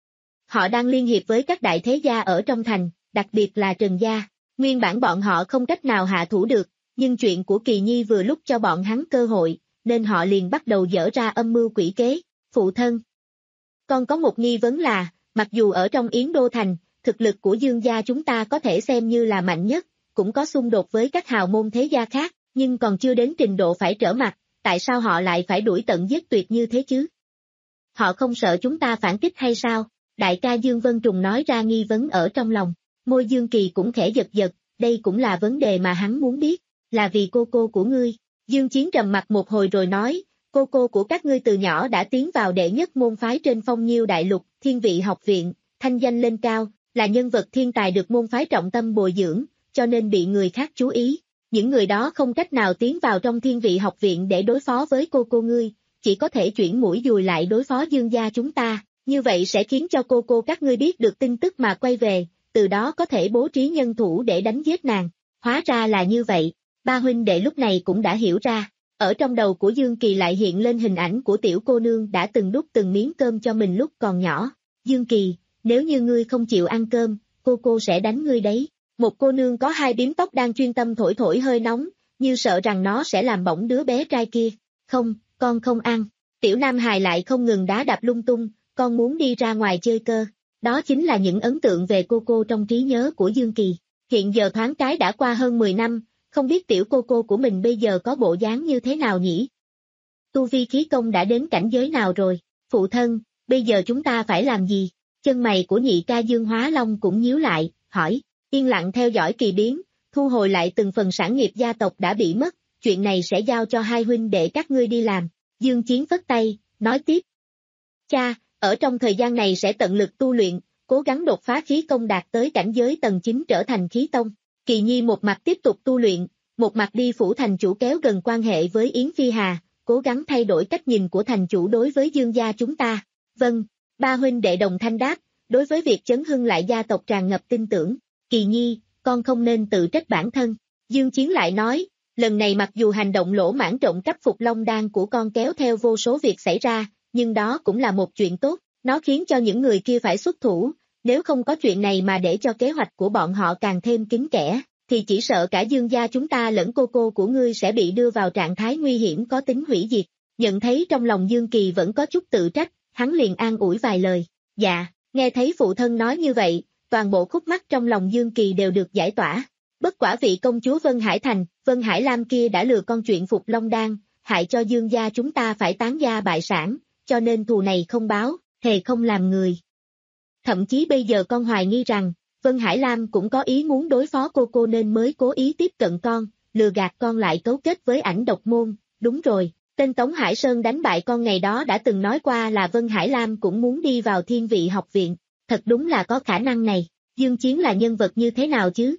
Họ đang liên hiệp với các đại thế gia ở trong thành, đặc biệt là Trần gia. Nguyên bản bọn họ không cách nào hạ thủ được, nhưng chuyện của Kỳ Nhi vừa lúc cho bọn hắn cơ hội, nên họ liền bắt đầu dở ra âm mưu quỷ kế. Phụ thân, con có một nghi vấn là, mặc dù ở trong Yến Đô Thành, thực lực của Dương gia chúng ta có thể xem như là mạnh nhất, cũng có xung đột với các hào môn thế gia khác, nhưng còn chưa đến trình độ phải trở mặt, tại sao họ lại phải đuổi tận giết tuyệt như thế chứ? Họ không sợ chúng ta phản kích hay sao? Đại ca Dương Vân Trùng nói ra nghi vấn ở trong lòng, môi Dương Kỳ cũng khẽ giật giật, đây cũng là vấn đề mà hắn muốn biết, là vì cô cô của ngươi. Dương Chiến trầm mặt một hồi rồi nói, cô cô của các ngươi từ nhỏ đã tiến vào đệ nhất môn phái trên Phong Nhiêu Đại Lục, Thiên Vị Học Viện, thanh danh lên cao, là nhân vật thiên tài được môn phái trọng tâm bồi dưỡng, cho nên bị người khác chú ý. Những người đó không cách nào tiến vào trong Thiên Vị Học Viện để đối phó với cô cô ngươi, chỉ có thể chuyển mũi dùi lại đối phó Dương gia chúng ta, như vậy sẽ khiến cho cô cô các ngươi biết được tin tức mà quay về, từ đó có thể bố trí nhân thủ để đánh giết nàng. Hóa ra là như vậy, ba huynh đệ lúc này cũng đã hiểu ra. Ở trong đầu của Dương Kỳ lại hiện lên hình ảnh của tiểu cô nương đã từng đút từng miếng cơm cho mình lúc còn nhỏ. Dương Kỳ, nếu như ngươi không chịu ăn cơm, cô cô sẽ đánh ngươi đấy. Một cô nương có hai bím tóc đang chuyên tâm thổi thổi hơi nóng, như sợ rằng nó sẽ làm bỏng đứa bé trai kia. Không, con không ăn. Tiểu Nam Hài lại không ngừng đá đạp lung tung, con muốn đi ra ngoài chơi cơ. Đó chính là những ấn tượng về cô cô trong trí nhớ của Dương Kỳ. Hiện giờ thoáng cái đã qua hơn mười năm, không biết tiểu cô cô của mình bây giờ có bộ dáng như thế nào nhỉ? Tu vi khí công đã đến cảnh giới nào rồi? Phụ thân, bây giờ chúng ta phải làm gì? Chân mày của nhị ca Dương Hóa Long cũng nhíu lại, hỏi, yên lặng theo dõi kỳ biến, thu hồi lại từng phần sản nghiệp gia tộc đã bị mất, chuyện này sẽ giao cho hai huynh đệ các ngươi đi làm. Dương Chiến phất tay, nói tiếp. Cha, ở trong thời gian này sẽ tận lực tu luyện, cố gắng đột phá khí công đạt tới cảnh giới tầng chín trở thành khí tông. Kỳ Nhi một mặt tiếp tục tu luyện, một mặt đi phủ thành chủ kéo gần quan hệ với Yến Phi Hà, cố gắng thay đổi cách nhìn của thành chủ đối với Dương gia chúng ta. Vâng, ba huynh đệ đồng thanh đáp, đối với việc chấn hưng lại gia tộc tràn ngập tin tưởng. Kỳ Nhi, con không nên tự trách bản thân. Dương Chiến lại nói, lần này mặc dù hành động lỗ mãng trộm cắp Phục Long đan của con kéo theo vô số việc xảy ra, nhưng đó cũng là một chuyện tốt, nó khiến cho những người kia phải xuất thủ, nếu không có chuyện này mà để cho kế hoạch của bọn họ càng thêm kín kẽ, thì chỉ sợ cả Dương gia chúng ta lẫn cô cô của ngươi sẽ bị đưa vào trạng thái nguy hiểm có tính hủy diệt. Nhận thấy trong lòng Dương Kỳ vẫn có chút tự trách, hắn liền an ủi vài lời. Dạ, nghe thấy phụ thân nói như vậy, toàn bộ khúc mắc trong lòng Dương Kỳ đều được giải tỏa. Bất quả vị công chúa Vân Hải Thành, Vân Hải Lam kia đã lừa con chuyện Phục Long Đan, hại cho Dương gia chúng ta phải tán gia bại sản, cho nên thù này không báo, thề không làm người. Thậm chí bây giờ con hoài nghi rằng, Vân Hải Lam cũng có ý muốn đối phó cô cô nên mới cố ý tiếp cận con, lừa gạt con lại cấu kết với ảnh độc môn. Đúng rồi, tên Tống Hải Sơn đánh bại con ngày đó đã từng nói qua là Vân Hải Lam cũng muốn đi vào Thiên Vị học viện, thật đúng là có khả năng này. Dương Chiến là nhân vật như thế nào chứ?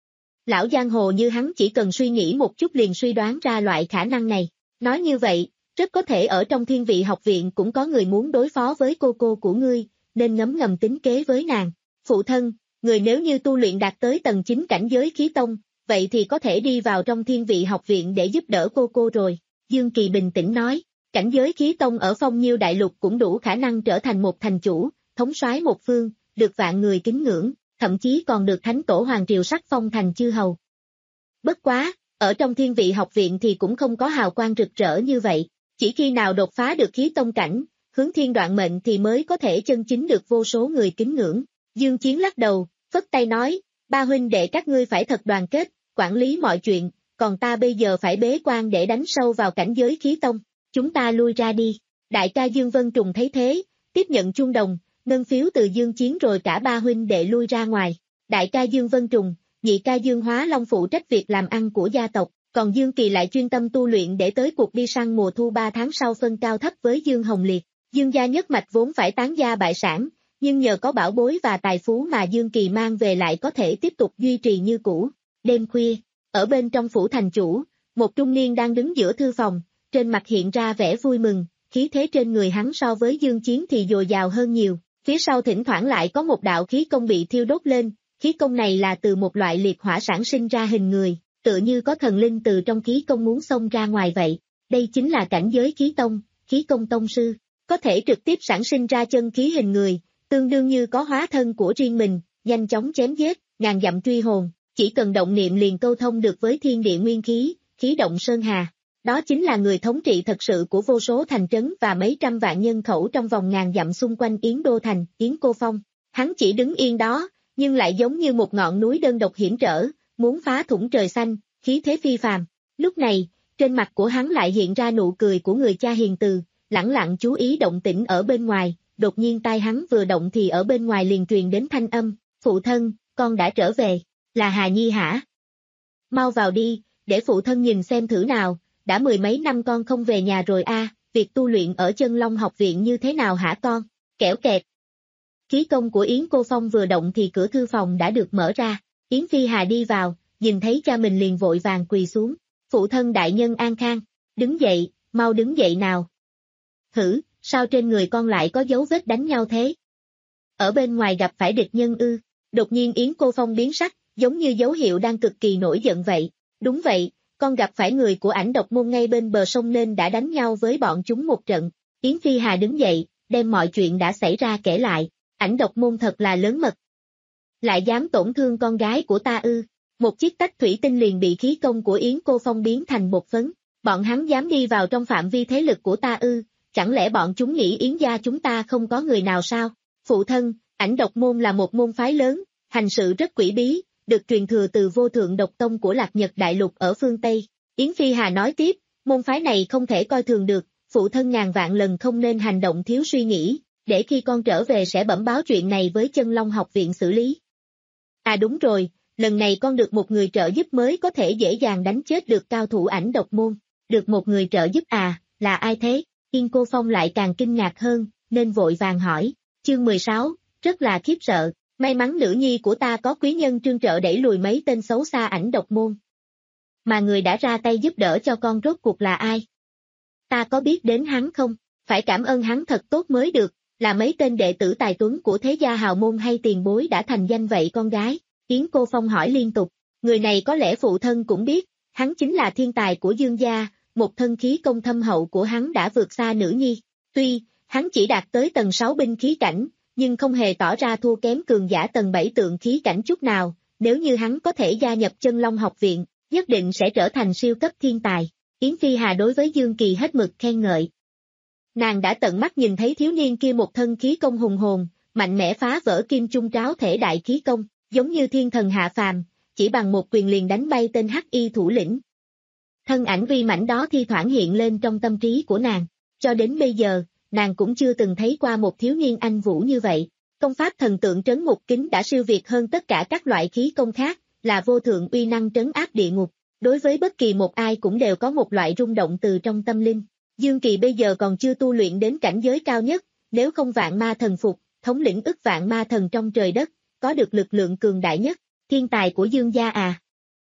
Lão giang hồ như hắn chỉ cần suy nghĩ một chút liền suy đoán ra loại khả năng này. Nói như vậy, rất có thể ở trong Thiên Vị học viện cũng có người muốn đối phó với cô cô của ngươi, nên ngấm ngầm tính kế với nàng. Phụ thân, người nếu như tu luyện đạt tới tầng chín cảnh giới khí tông, vậy thì có thể đi vào trong Thiên Vị học viện để giúp đỡ cô cô rồi. Dương Kỳ bình tĩnh nói, cảnh giới khí tông ở Phong Nhiêu đại lục cũng đủ khả năng trở thành một thành chủ, thống soái một phương, được vạn người kính ngưỡng, thậm chí còn được Thánh Tổ Hoàng Triều sắc phong thành chư hầu. Bất quá, ở trong Thiên Vị học viện thì cũng không có hào quang rực rỡ như vậy, chỉ khi nào đột phá được khí tông cảnh, hướng thiên đoạn mệnh thì mới có thể chân chính được vô số người kính ngưỡng. Dương Chiến lắc đầu, phất tay nói, ba huynh đệ các ngươi phải thật đoàn kết, quản lý mọi chuyện, còn ta bây giờ phải bế quan để đánh sâu vào cảnh giới khí tông, chúng ta lui ra đi. Đại ca Dương Vân Trùng thấy thế, tiếp nhận chuông đồng, ngân phiếu từ Dương Chiến rồi cả ba huynh đệ lui ra ngoài. Đại ca Dương Vân Trùng, nhị ca Dương Hóa Long phụ trách việc làm ăn của gia tộc, còn Dương Kỳ lại chuyên tâm tu luyện để tới cuộc đi săn mùa thu ba tháng sau phân cao thấp với Dương Hồng Liệt. Dương gia nhất mạch vốn phải tán gia bại sản, nhưng nhờ có bảo bối và tài phú mà Dương Kỳ mang về lại có thể tiếp tục duy trì như cũ. Đêm khuya, ở bên trong phủ thành chủ, một trung niên đang đứng giữa thư phòng, trên mặt hiện ra vẻ vui mừng, khí thế trên người hắn so với Dương Chiến thì dồi dào hơn nhiều, phía sau thỉnh thoảng lại có một đạo khí công bị thiêu đốt lên, khí công này là từ một loại liệt hỏa sản sinh ra hình người, tựa như có thần linh từ trong khí công muốn xông ra ngoài vậy. Đây chính là cảnh giới khí tông, khí công tông sư, có thể trực tiếp sản sinh ra chân khí hình người, tương đương như có hóa thân của riêng mình, nhanh chóng chém giết, ngàn dặm truy hồn, chỉ cần động niệm liền câu thông được với thiên địa nguyên khí, khí động sơn hà. Đó chính là người thống trị thật sự của vô số thành trấn và mấy trăm vạn nhân khẩu trong vòng ngàn dặm xung quanh Yến Đô Thành, Yến Cô Phong. Hắn chỉ đứng yên đó, nhưng lại giống như một ngọn núi đơn độc hiểm trở, muốn phá thủng trời xanh, khí thế phi phàm. Lúc này, trên mặt của hắn lại hiện ra nụ cười của người cha hiền từ, lẳng lặng chú ý động tĩnh ở bên ngoài, đột nhiên tai hắn vừa động thì ở bên ngoài liền truyền đến thanh âm, phụ thân, con đã trở về, là Hà Nhi hả? Mau vào đi, để phụ thân nhìn xem thử nào, đã mười mấy năm con không về nhà rồi a, à, việc tu luyện ở Chân Long học viện như thế nào hả con? Kẻo kẹt. Khí công của Yến Cô Phong vừa động thì cửa thư phòng đã được mở ra, Yến Phi Hà đi vào, nhìn thấy cha mình liền vội vàng quỳ xuống, phụ thân đại nhân an khang, đứng dậy, mau đứng dậy nào. Hử, sao trên người con lại có dấu vết đánh nhau thế? Ở bên ngoài gặp phải địch nhân ư? Đột nhiên Yến Cô Phong biến sắc, giống như dấu hiệu đang cực kỳ nổi giận vậy. Đúng vậy, con gặp phải người của ảnh độc môn ngay bên bờ sông nên đã đánh nhau với bọn chúng một trận. Yến Phi Hà đứng dậy, đem mọi chuyện đã xảy ra kể lại. Ảnh độc môn thật là lớn mật. Lại dám tổn thương con gái của ta ư? Một chiếc tách thủy tinh liền bị khí công của Yến Cô Phong biến thành bột phấn. Bọn hắn dám đi vào trong phạm vi thế lực của ta ư? Chẳng lẽ bọn chúng nghĩ Yến gia chúng ta không có người nào sao? Phụ thân, ảnh độc môn là một môn phái lớn, hành sự rất quỷ bí, được truyền thừa từ vô thượng độc tông của Lạc Nhật Đại Lục ở phương Tây. Yến Phi Hà nói tiếp, môn phái này không thể coi thường được, phụ thân ngàn vạn lần không nên hành động thiếu suy nghĩ, để khi con trở về sẽ bẩm báo chuyện này với Chân Long học viện xử lý. À đúng rồi, lần này con được một người trợ giúp mới có thể dễ dàng đánh chết được cao thủ ảnh độc môn. Được một người trợ giúp à, là ai thế? Yến Cô Phong lại càng kinh ngạc hơn, nên vội vàng hỏi. Chương mười sáu, rất là khiếp sợ, may mắn nữ nhi của ta có quý nhân trương trợ đẩy lùi mấy tên xấu xa ảnh độc môn. Mà người đã ra tay giúp đỡ cho con rốt cuộc là ai? Ta có biết đến hắn không? Phải cảm ơn hắn thật tốt mới được, là mấy tên đệ tử tài tuấn của thế gia hào môn hay tiền bối đã thành danh vậy con gái? Yến Cô Phong hỏi liên tục, người này có lẽ phụ thân cũng biết, hắn chính là thiên tài của Dương gia, một thân khí công thâm hậu của hắn đã vượt xa nữ nhi. Tuy, hắn chỉ đạt tới tầng sáu binh khí cảnh, nhưng không hề tỏ ra thua kém cường giả tầng bảy tượng khí cảnh chút nào, nếu như hắn có thể gia nhập Chân Long học viện, nhất định sẽ trở thành siêu cấp thiên tài. Yến Phi Hà đối với Dương Kỳ hết mực khen ngợi. Nàng đã tận mắt nhìn thấy thiếu niên kia một thân khí công hùng hồn, mạnh mẽ phá vỡ kim trung tráo thể đại khí công, giống như thiên thần hạ phàm, chỉ bằng một quyền liền đánh bay tên hắc y thủ lĩnh. Thân ảnh uy mãnh đó thi thoảng hiện lên trong tâm trí của nàng, cho đến bây giờ, nàng cũng chưa từng thấy qua một thiếu niên anh vũ như vậy. Công pháp thần tượng trấn ngục kính đã siêu việt hơn tất cả các loại khí công khác, là vô thượng uy năng trấn áp địa ngục, đối với bất kỳ một ai cũng đều có một loại rung động từ trong tâm linh. Dương Kỳ bây giờ còn chưa tu luyện đến cảnh giới cao nhất, nếu không vạn ma thần phục, thống lĩnh ức vạn ma thần trong trời đất, có được lực lượng cường đại nhất, thiên tài của Dương gia à.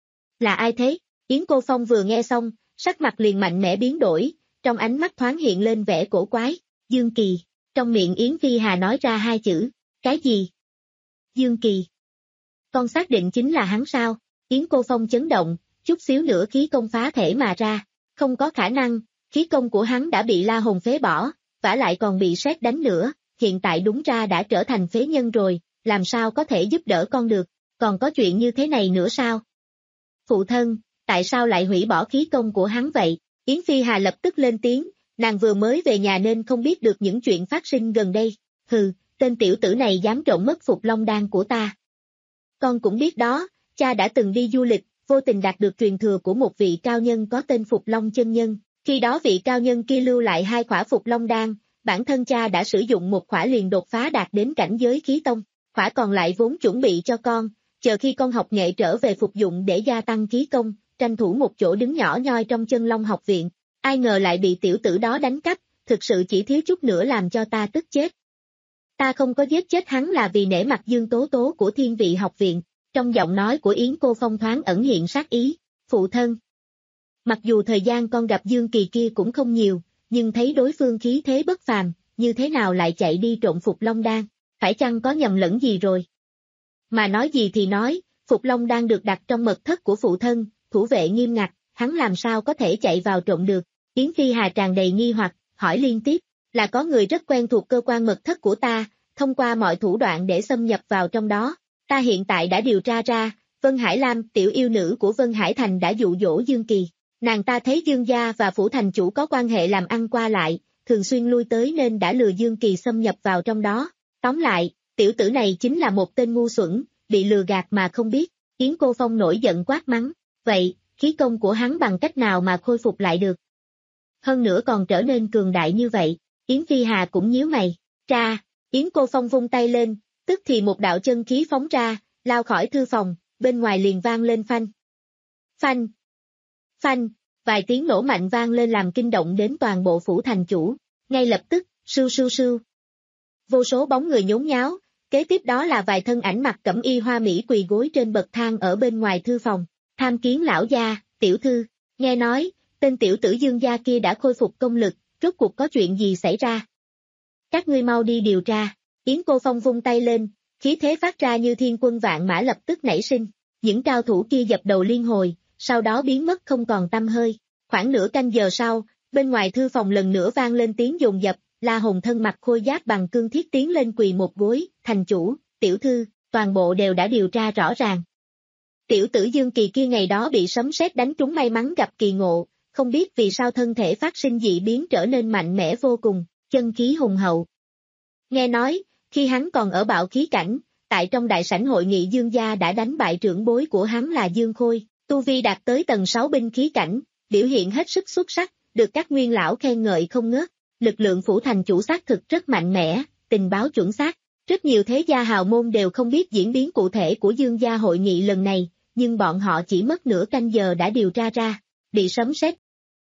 Là ai thế? Yến Cô Phong vừa nghe xong, sắc mặt liền mạnh mẽ biến đổi, trong ánh mắt thoáng hiện lên vẻ cổ quái, Dương Kỳ, trong miệng Yến Phi Hà nói ra hai chữ, cái gì? Dương Kỳ. Con xác định chính là hắn sao? Yến Cô Phong chấn động, chút xíu nữa khí công phá thể mà ra, không có khả năng, khí công của hắn đã bị La Hồn phế bỏ, vả lại còn bị sét đánh nữa, hiện tại đúng ra đã trở thành phế nhân rồi, làm sao có thể giúp đỡ con được, còn có chuyện như thế này nữa sao? Phụ thân, tại sao lại hủy bỏ khí công của hắn vậy? Yến Phi Hà lập tức lên tiếng, nàng vừa mới về nhà nên không biết được những chuyện phát sinh gần đây, hừ, tên tiểu tử này dám trộm mất Phục Long đan của ta. Con cũng biết đó, cha đã từng đi du lịch, vô tình đạt được truyền thừa của một vị cao nhân có tên Phục Long chân nhân, khi đó vị cao nhân kia lưu lại hai khỏa Phục Long đan, bản thân cha đã sử dụng một khỏa liền đột phá đạt đến cảnh giới khí tông, khỏa còn lại vốn chuẩn bị cho con, chờ khi con học nghệ trở về phục dụng để gia tăng khí công, tranh thủ một chỗ đứng nhỏ nhoi trong Chân Long học viện, ai ngờ lại bị tiểu tử đó đánh cắp, thực sự chỉ thiếu chút nữa làm cho ta tức chết. Ta không có giết chết hắn là vì nể mặt Dương Tố Tố của Thiên Vị học viện, trong giọng nói của Yến Cô Phong thoáng ẩn hiện sát ý, phụ thân. Mặc dù thời gian con gặp Dương Kỳ kia cũng không nhiều, nhưng thấy đối phương khí thế bất phàm, như thế nào lại chạy đi trộn Phục Long đan, phải chăng có nhầm lẫn gì rồi? Mà nói gì thì nói, Phục Long đan được đặt trong mật thất của phụ thân, thủ vệ nghiêm ngặt, hắn làm sao có thể chạy vào trộn được? Yến Phi Hà tràn đầy nghi hoặc, hỏi liên tiếp, là có người rất quen thuộc cơ quan mật thất của ta, thông qua mọi thủ đoạn để xâm nhập vào trong đó. Ta hiện tại đã điều tra ra, Vân Hải Lam, tiểu yêu nữ của Vân Hải Thành đã dụ dỗ Dương Kỳ. Nàng ta thấy Dương gia và phủ thành chủ có quan hệ làm ăn qua lại, thường xuyên lui tới nên đã lừa Dương Kỳ xâm nhập vào trong đó. Tóm lại, tiểu tử này chính là một tên ngu xuẩn, bị lừa gạt mà không biết. Yến Cô Phong nổi giận quát mắng, vậy, khí công của hắn bằng cách nào mà khôi phục lại được? Hơn nữa còn trở nên cường đại như vậy, Yến Phi Hà cũng nhíu mày, tra, Yến Cô Phong vung tay lên, tức thì một đạo chân khí phóng ra, lao khỏi thư phòng, bên ngoài liền vang lên phanh. Phanh, phanh, vài tiếng nổ mạnh vang lên làm kinh động đến toàn bộ phủ thành chủ, ngay lập tức, sưu sưu sưu. Vô số bóng người nhốn nháo, kế tiếp đó là vài thân ảnh mặc cẩm y hoa mỹ quỳ gối trên bậc thang ở bên ngoài thư phòng, tham kiến lão gia, tiểu thư, nghe nói, tên tiểu tử Dương gia kia đã khôi phục công lực, rốt cuộc có chuyện gì xảy ra? Các ngươi mau đi điều tra, Yến Cô Phong vung tay lên, khí thế phát ra như thiên quân vạn mã lập tức nảy sinh, những cao thủ kia dập đầu liên hồi, sau đó biến mất không còn tăm hơi, khoảng nửa canh giờ sau, bên ngoài thư phòng lần nữa vang lên tiếng dồn dập, La Hồn thân mặc khôi giáp bằng cương thiết tiến lên quỳ một gối, thành chủ, tiểu thư, toàn bộ đều đã điều tra rõ ràng. Tiểu tử Dương Kỳ kia ngày đó bị sấm sét đánh trúng may mắn gặp kỳ ngộ, không biết vì sao thân thể phát sinh dị biến trở nên mạnh mẽ vô cùng, chân khí hùng hậu. Nghe nói, khi hắn còn ở bạo khí cảnh, tại trong đại sảnh hội nghị Dương gia đã đánh bại trưởng bối của hắn là Dương Khôi, tu vi đạt tới tầng sáu binh khí cảnh, biểu hiện hết sức xuất sắc, được các nguyên lão khen ngợi không ngớt. Lực lượng phủ thành chủ xác thực rất mạnh mẽ, tình báo chuẩn xác. Rất nhiều thế gia hào môn đều không biết diễn biến cụ thể của Dương gia hội nghị lần này, nhưng bọn họ chỉ mất nửa canh giờ đã điều tra ra, bị sấm sét.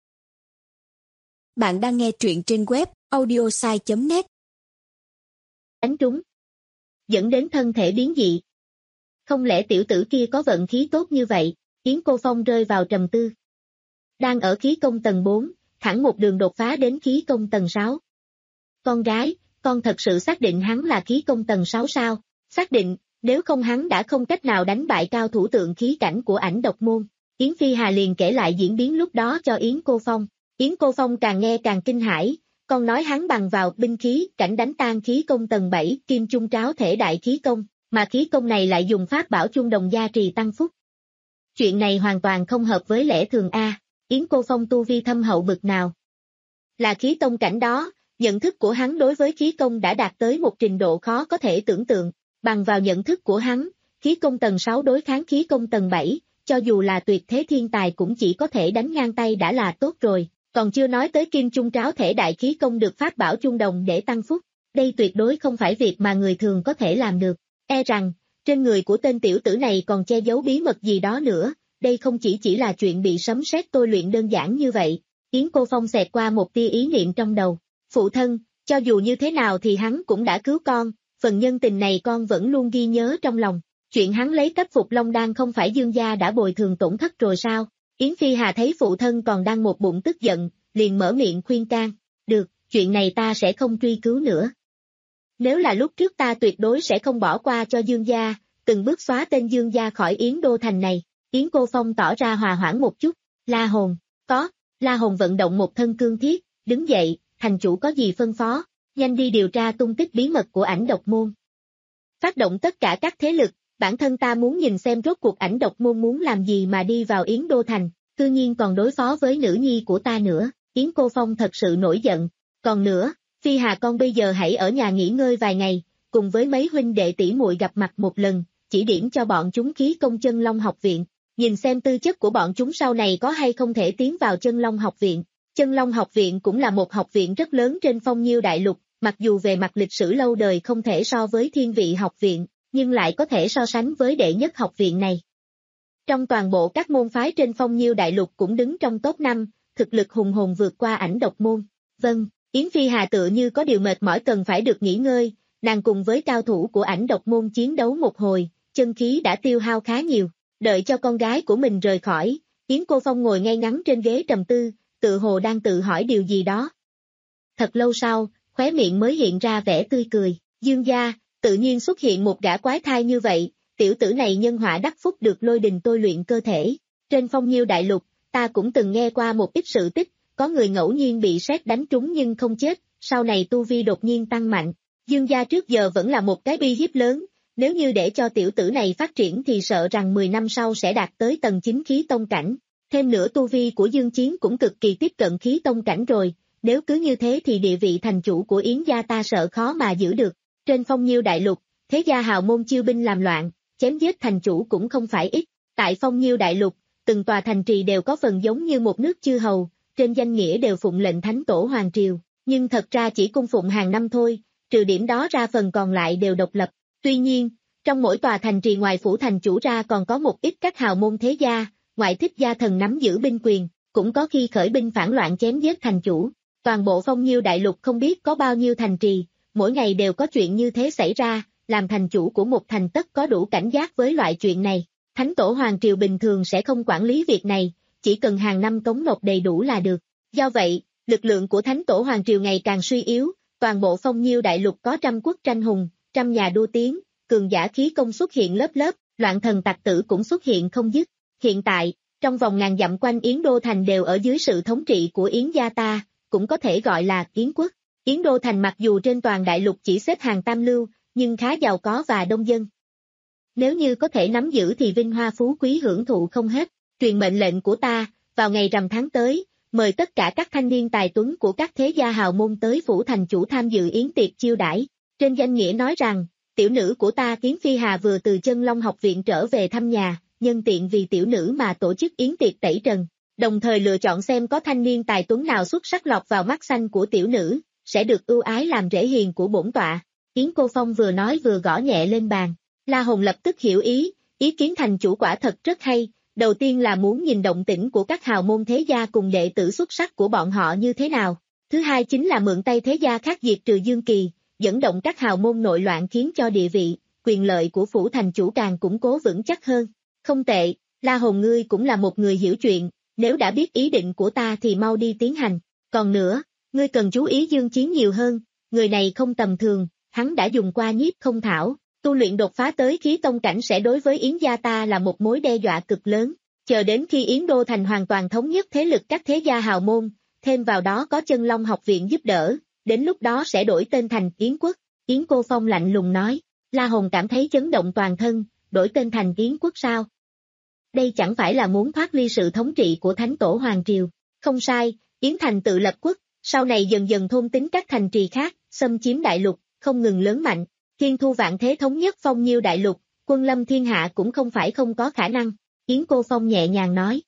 Bạn đang nghe truyện trên web audiosai chấm net. Đánh trúng, dẫn đến thân thể biến dị. Không lẽ tiểu tử kia có vận khí tốt như vậy? Yến Cô Phong rơi vào trầm tư. Đang ở khí công tầng bốn, thẳng một đường đột phá đến khí công tầng sáu. Con gái, con thật sự xác định hắn là khí công tầng sáu sao? Xác định, nếu không hắn đã không cách nào đánh bại cao thủ tượng khí cảnh của Ảnh Độc môn. Yến Phi Hà liền kể lại diễn biến lúc đó cho Yến Cô Phong. Yến Cô Phong càng nghe càng kinh hãi, con nói hắn bằng vào binh khí cảnh đánh tan khí công tầng bảy kim trung tráo thể đại khí công, mà khí công này lại dùng pháp bảo chung đồng gia trì tăng phúc. Chuyện này hoàn toàn không hợp với lẽ thường a. Yến Cô Phong tu vi thâm hậu bực nào? Là khí tông cảnh đó, nhận thức của hắn đối với khí công đã đạt tới một trình độ khó có thể tưởng tượng, bằng vào nhận thức của hắn, khí công tầng sáu đối kháng khí công tầng bảy, cho dù là tuyệt thế thiên tài cũng chỉ có thể đánh ngang tay đã là tốt rồi, còn chưa nói tới kim chung tráo thể đại khí công được pháp bảo chung đồng để tăng phúc, đây tuyệt đối không phải việc mà người thường có thể làm được, e rằng, trên người của tên tiểu tử này còn che giấu bí mật gì đó nữa, đây không chỉ chỉ là chuyện bị sấm sét tôi luyện đơn giản như vậy. Yến Cô Phong xẹt qua một tia ý niệm trong đầu, phụ thân, cho dù như thế nào thì hắn cũng đã cứu con, phần nhân tình này con vẫn luôn ghi nhớ trong lòng, chuyện hắn lấy cấp phục long đan không phải Dương gia đã bồi thường tổn thất rồi sao? Yến Phi Hà thấy phụ thân còn đang một bụng tức giận, liền mở miệng khuyên can, được, chuyện này ta sẽ không truy cứu nữa. Nếu là lúc trước ta tuyệt đối sẽ không bỏ qua cho Dương gia, từng bước xóa tên Dương gia khỏi Yến Đô Thành này. Yến Cô Phong tỏ ra hòa hoãn một chút, La Hồn, có, La Hồn vận động một thân cương thiết, đứng dậy, thành chủ có gì phân phó, nhanh đi điều tra tung tích bí mật của Ảnh Độc Môn. Phát động tất cả các thế lực, bản thân ta muốn nhìn xem rốt cuộc Ảnh Độc Môn muốn làm gì mà đi vào Yến Đô Thành, cư nhiên còn đối phó với nữ nhi của ta nữa, Yến Cô Phong thật sự nổi giận, còn nữa, Phi Hà con bây giờ hãy ở nhà nghỉ ngơi vài ngày, cùng với mấy huynh đệ tỷ muội gặp mặt một lần, chỉ điểm cho bọn chúng khí công Chân Long học viện. Nhìn xem tư chất của bọn chúng sau này có hay không thể tiến vào Chân Long học viện. Chân Long học viện cũng là một học viện rất lớn trên Phong Nhiêu đại lục, mặc dù về mặt lịch sử lâu đời không thể so với Thiên Vị học viện, nhưng lại có thể so sánh với đệ nhất học viện này. Trong toàn bộ các môn phái trên Phong Nhiêu đại lục cũng đứng trong top năm, thực lực hùng hồn vượt qua Ảnh Độc Môn. Vâng, Yến Phi Hà tựa như có điều mệt mỏi cần phải được nghỉ ngơi, nàng cùng với cao thủ của Ảnh Độc Môn chiến đấu một hồi, chân khí đã tiêu hao khá nhiều. Đợi cho con gái của mình rời khỏi, Yến Cô Phong ngồi ngay ngắn trên ghế trầm tư, tự hồ đang tự hỏi điều gì đó. Thật lâu sau, khóe miệng mới hiện ra vẻ tươi cười, Dương gia, tự nhiên xuất hiện một gã quái thai như vậy, tiểu tử này nhân họa đắc phúc được lôi đình tôi luyện cơ thể. Trên Phong Nhiêu đại lục, ta cũng từng nghe qua một ít sự tích, có người ngẫu nhiên bị sét đánh trúng nhưng không chết, sau này tu vi đột nhiên tăng mạnh. Dương gia trước giờ vẫn là một cái uy hiếp lớn. Nếu như để cho tiểu tử này phát triển thì sợ rằng mười năm sau sẽ đạt tới tầng chín khí tông cảnh. Thêm nữa tu vi của Dương Chiến cũng cực kỳ tiếp cận khí tông cảnh rồi, nếu cứ như thế thì địa vị thành chủ của Yến gia ta sợ khó mà giữ được. Trên Phong Nhiêu đại lục, thế gia hào môn chiêu binh làm loạn, chém giết thành chủ cũng không phải ít. Tại Phong Nhiêu đại lục, từng tòa thành trì đều có phần giống như một nước chư hầu, trên danh nghĩa đều phụng lệnh thánh tổ hoàng triều, nhưng thật ra chỉ cung phụng hàng năm thôi, trừ điểm đó ra phần còn lại đều độc lập. Tuy nhiên, trong mỗi tòa thành trì ngoài phủ thành chủ ra còn có một ít các hào môn thế gia, ngoại thích gia thần nắm giữ binh quyền, cũng có khi khởi binh phản loạn chém giết thành chủ. Toàn bộ Phong Nhiêu đại lục không biết có bao nhiêu thành trì, mỗi ngày đều có chuyện như thế xảy ra, làm thành chủ của một thành tất có đủ cảnh giác với loại chuyện này. Thánh tổ hoàng triều bình thường sẽ không quản lý việc này, chỉ cần hàng năm cống nộp đầy đủ là được. Do vậy, lực lượng của thánh tổ hoàng triều ngày càng suy yếu, toàn bộ Phong Nhiêu đại lục có trăm quốc tranh hùng, trăm nhà đua tiếng, cường giả khí công xuất hiện lớp lớp, loạn thần tặc tử cũng xuất hiện không dứt. Hiện tại, trong vòng ngàn dặm quanh Yến Đô Thành đều ở dưới sự thống trị của Yến gia ta, cũng có thể gọi là Yến quốc. Yến Đô Thành mặc dù trên toàn đại lục chỉ xếp hàng tam lưu, nhưng khá giàu có và đông dân. Nếu như có thể nắm giữ thì vinh hoa phú quý hưởng thụ không hết. Truyền mệnh lệnh của ta, vào ngày rằm tháng tới, mời tất cả các thanh niên tài tuấn của các thế gia hào môn tới phủ thành chủ tham dự yến tiệc chiêu đãi. Trên danh nghĩa nói rằng, tiểu nữ của ta Yến Phi Hà vừa từ Chân Long học viện trở về thăm nhà, nhân tiện vì tiểu nữ mà tổ chức yến tiệc tẩy trần, đồng thời lựa chọn xem có thanh niên tài tuấn nào xuất sắc lọt vào mắt xanh của tiểu nữ, sẽ được ưu ái làm rễ hiền của bổn tọa. Yến Cô Phong vừa nói vừa gõ nhẹ lên bàn. La Hồn lập tức hiểu ý, ý kiến thành chủ quả thật rất hay, đầu tiên là muốn nhìn động tĩnh của các hào môn thế gia cùng đệ tử xuất sắc của bọn họ như thế nào. Thứ hai chính là mượn tay thế gia khác diệt trừ Dương Kỳ, dẫn động các hào môn nội loạn khiến cho địa vị, quyền lợi của phủ thành chủ càng củng cố vững chắc hơn. Không tệ, La Hồn ngươi cũng là một người hiểu chuyện, nếu đã biết ý định của ta thì mau đi tiến hành. Còn nữa, ngươi cần chú ý Dương Chiến nhiều hơn, người này không tầm thường, hắn đã dùng qua nhiếp không thảo, tu luyện đột phá tới khí tông cảnh sẽ đối với Yến gia ta là một mối đe dọa cực lớn. Chờ đến khi Yến Đô Thành hoàn toàn thống nhất thế lực các thế gia hào môn, thêm vào đó có Chân Long học viện giúp đỡ, đến lúc đó sẽ đổi tên thành Yến quốc. Yến Cô Phong lạnh lùng nói, La Hồn cảm thấy chấn động toàn thân, đổi tên thành Yến quốc sao? Đây chẳng phải là muốn thoát ly sự thống trị của Thánh Tổ Hoàng Triều. Không sai, Yến Thành tự lập quốc, sau này dần dần thôn tính các thành trì khác, xâm chiếm đại lục, không ngừng lớn mạnh. Thiên thu vạn thế thống nhất phong nhiêu đại lục, quân lâm thiên hạ cũng không phải không có khả năng. Yến Cô Phong nhẹ nhàng nói.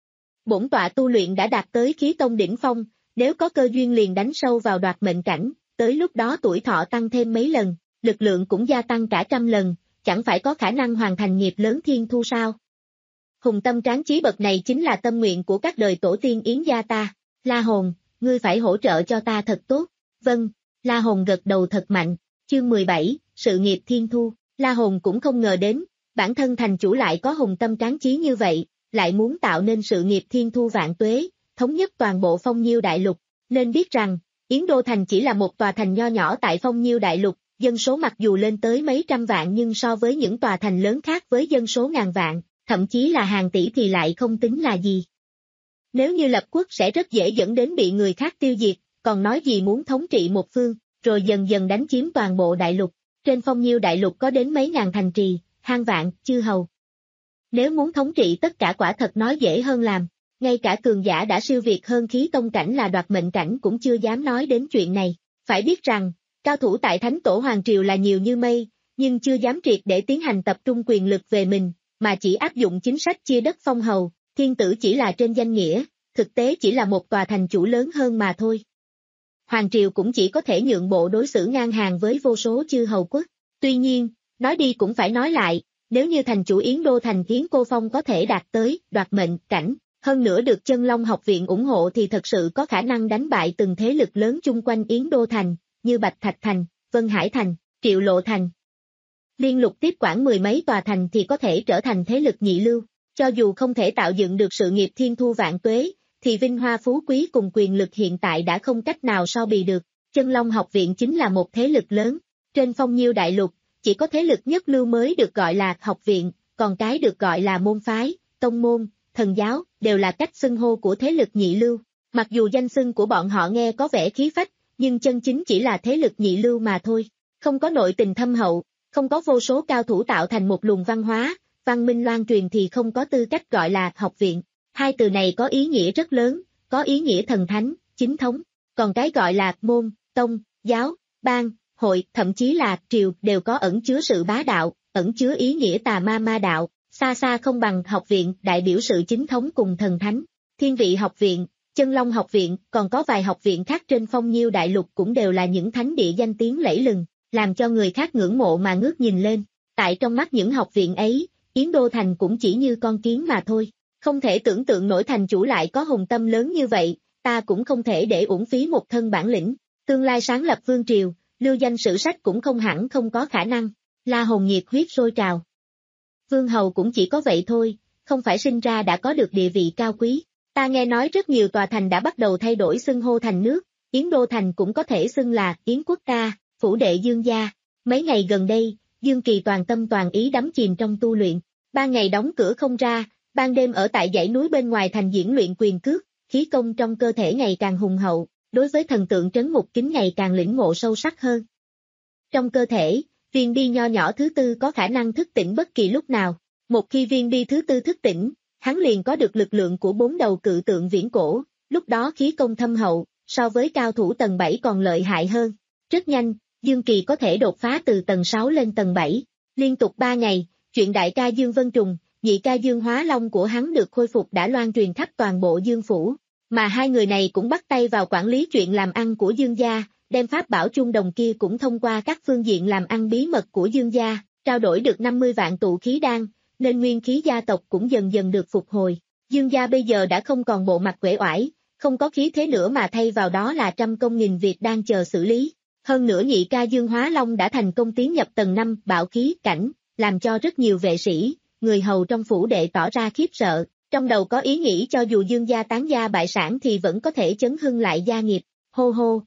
Bổn tọa tu luyện đã đạt tới khí tông đỉnh phong, nếu có cơ duyên liền đánh sâu vào đoạt mệnh cảnh, tới lúc đó tuổi thọ tăng thêm mấy lần, lực lượng cũng gia tăng cả trăm lần, chẳng phải có khả năng hoàn thành nghiệp lớn thiên thu sao? Hùng tâm tráng chí bậc này chính là tâm nguyện của các đời tổ tiên Yến gia ta. La Hồn, ngươi phải hỗ trợ cho ta thật tốt. Vâng, La Hồn gật đầu thật mạnh. Chương mười bảy, sự nghiệp thiên thu. La Hồn cũng không ngờ đến, bản thân thành chủ lại có hùng tâm tráng chí như vậy, lại muốn tạo nên sự nghiệp thiên thu vạn tuế, thống nhất toàn bộ phong nhiêu đại lục. Nên biết rằng, Yến Đô Thành chỉ là một tòa thành nho nhỏ tại phong nhiêu đại lục, dân số mặc dù lên tới mấy trăm vạn nhưng so với những tòa thành lớn khác với dân số ngàn vạn, thậm chí là hàng tỷ thì lại không tính là gì. Nếu như lập quốc sẽ rất dễ dẫn đến bị người khác tiêu diệt, còn nói gì muốn thống trị một phương, rồi dần dần đánh chiếm toàn bộ đại lục. Trên phong nhiêu đại lục có đến mấy ngàn thành trì, hang vạn, chư hầu. Nếu muốn thống trị tất cả quả thật nói dễ hơn làm, ngay cả cường giả đã siêu việt hơn khí tông cảnh là đoạt mệnh cảnh cũng chưa dám nói đến chuyện này. Phải biết rằng, cao thủ tại Thánh Tổ Hoàng Triều là nhiều như mây, nhưng chưa dám triệt để tiến hành tập trung quyền lực về mình, mà chỉ áp dụng chính sách chia đất phong hầu, thiên tử chỉ là trên danh nghĩa, thực tế chỉ là một tòa thành chủ lớn hơn mà thôi. Hoàng Triều cũng chỉ có thể nhượng bộ đối xử ngang hàng với vô số chư hầu quốc. Tuy nhiên, nói đi cũng phải nói lại, nếu như thành chủ Yến Đô Thành Yến Cô Phong có thể đạt tới đoạt mệnh cảnh, hơn nữa được Chân Long học viện ủng hộ thì thật sự có khả năng đánh bại từng thế lực lớn chung quanh Yến Đô Thành, như Bạch Thạch Thành, Vân Hải Thành, Triệu Lộ Thành. Liên lục tiếp quản mười mấy tòa thành thì có thể trở thành thế lực nhị lưu, cho dù không thể tạo dựng được sự nghiệp thiên thu vạn tuế, thì vinh hoa phú quý cùng quyền lực hiện tại đã không cách nào so bì được. Chân Long học viện chính là một thế lực lớn, trên phong nhiêu đại lục, chỉ có thế lực nhất lưu mới được gọi là học viện, còn cái được gọi là môn phái, tông môn, thần giáo, đều là cách xưng hô của thế lực nhị lưu. Mặc dù danh xưng của bọn họ nghe có vẻ khí phách, nhưng chân chính chỉ là thế lực nhị lưu mà thôi, không có nội tình thâm hậu, không có vô số cao thủ tạo thành một luồng văn hóa, văn minh loan truyền thì không có tư cách gọi là học viện. Hai từ này có ý nghĩa rất lớn, có ý nghĩa thần thánh, chính thống, còn cái gọi là môn, tông, giáo, bang, hội, thậm chí là triều đều có ẩn chứa sự bá đạo, ẩn chứa ý nghĩa tà ma ma đạo, xa xa không bằng học viện đại biểu sự chính thống cùng thần thánh. Thiên Vị học viện, Chân Long học viện, còn có vài học viện khác trên phong nhiêu đại lục cũng đều là những thánh địa danh tiếng lẫy lừng, làm cho người khác ngưỡng mộ mà ngước nhìn lên. Tại trong mắt những học viện ấy, Yến Đô Thành cũng chỉ như con kiến mà thôi. Không thể tưởng tượng nổi thành chủ lại có hùng tâm lớn như vậy, ta cũng không thể để uổng phí một thân bản lĩnh. Tương lai sáng lập vương triều, lưu danh sử sách cũng không hẳn không có khả năng. La Hồn nhiệt huyết sôi trào. Vương hầu cũng chỉ có vậy thôi, không phải sinh ra đã có được địa vị cao quý. Ta nghe nói rất nhiều tòa thành đã bắt đầu thay đổi xưng hô thành nước, Yến Đô Thành cũng có thể xưng là Yến quốc ta, phủ đệ Dương gia. Mấy ngày gần đây, Dương Kỳ toàn tâm toàn ý đắm chìm trong tu luyện, ban ngày đóng cửa không ra, ban đêm ở tại dãy núi bên ngoài thành diễn luyện quyền cước, khí công trong cơ thể ngày càng hùng hậu, đối với thần tượng trấn ngục kính ngày càng lĩnh ngộ sâu sắc hơn. Trong cơ thể, viên bi nho nhỏ thứ tư có khả năng thức tỉnh bất kỳ lúc nào, một khi viên bi thứ tư thức tỉnh, hắn liền có được lực lượng của bốn đầu cự tượng viễn cổ, lúc đó khí công thâm hậu, so với cao thủ tầng bảy còn lợi hại hơn. Rất nhanh, Dương Kỳ có thể đột phá từ tầng sáu lên tầng bảy, liên tục ba ngày, chuyện đại ca Dương Vân Trùng, nhị ca Dương Hóa Long của hắn được khôi phục đã loan truyền khắp toàn bộ Dương Phủ, mà hai người này cũng bắt tay vào quản lý chuyện làm ăn của Dương gia, đem pháp bảo chung đồng kia cũng thông qua các phương diện làm ăn bí mật của Dương gia, trao đổi được năm mươi vạn tụ khí đan, nên nguyên khí gia tộc cũng dần dần được phục hồi. Dương gia bây giờ đã không còn bộ mặt uể oải, không có khí thế nữa mà thay vào đó là trăm công nghìn việc đang chờ xử lý. Hơn nữa nhị ca Dương Hóa Long đã thành công tiến nhập tầng năm bạo khí cảnh, làm cho rất nhiều vệ sĩ, người hầu trong phủ đệ tỏ ra khiếp sợ, trong đầu có ý nghĩ cho dù Dương gia tán gia bại sản thì vẫn có thể chấn hưng lại gia nghiệp. Hô hô.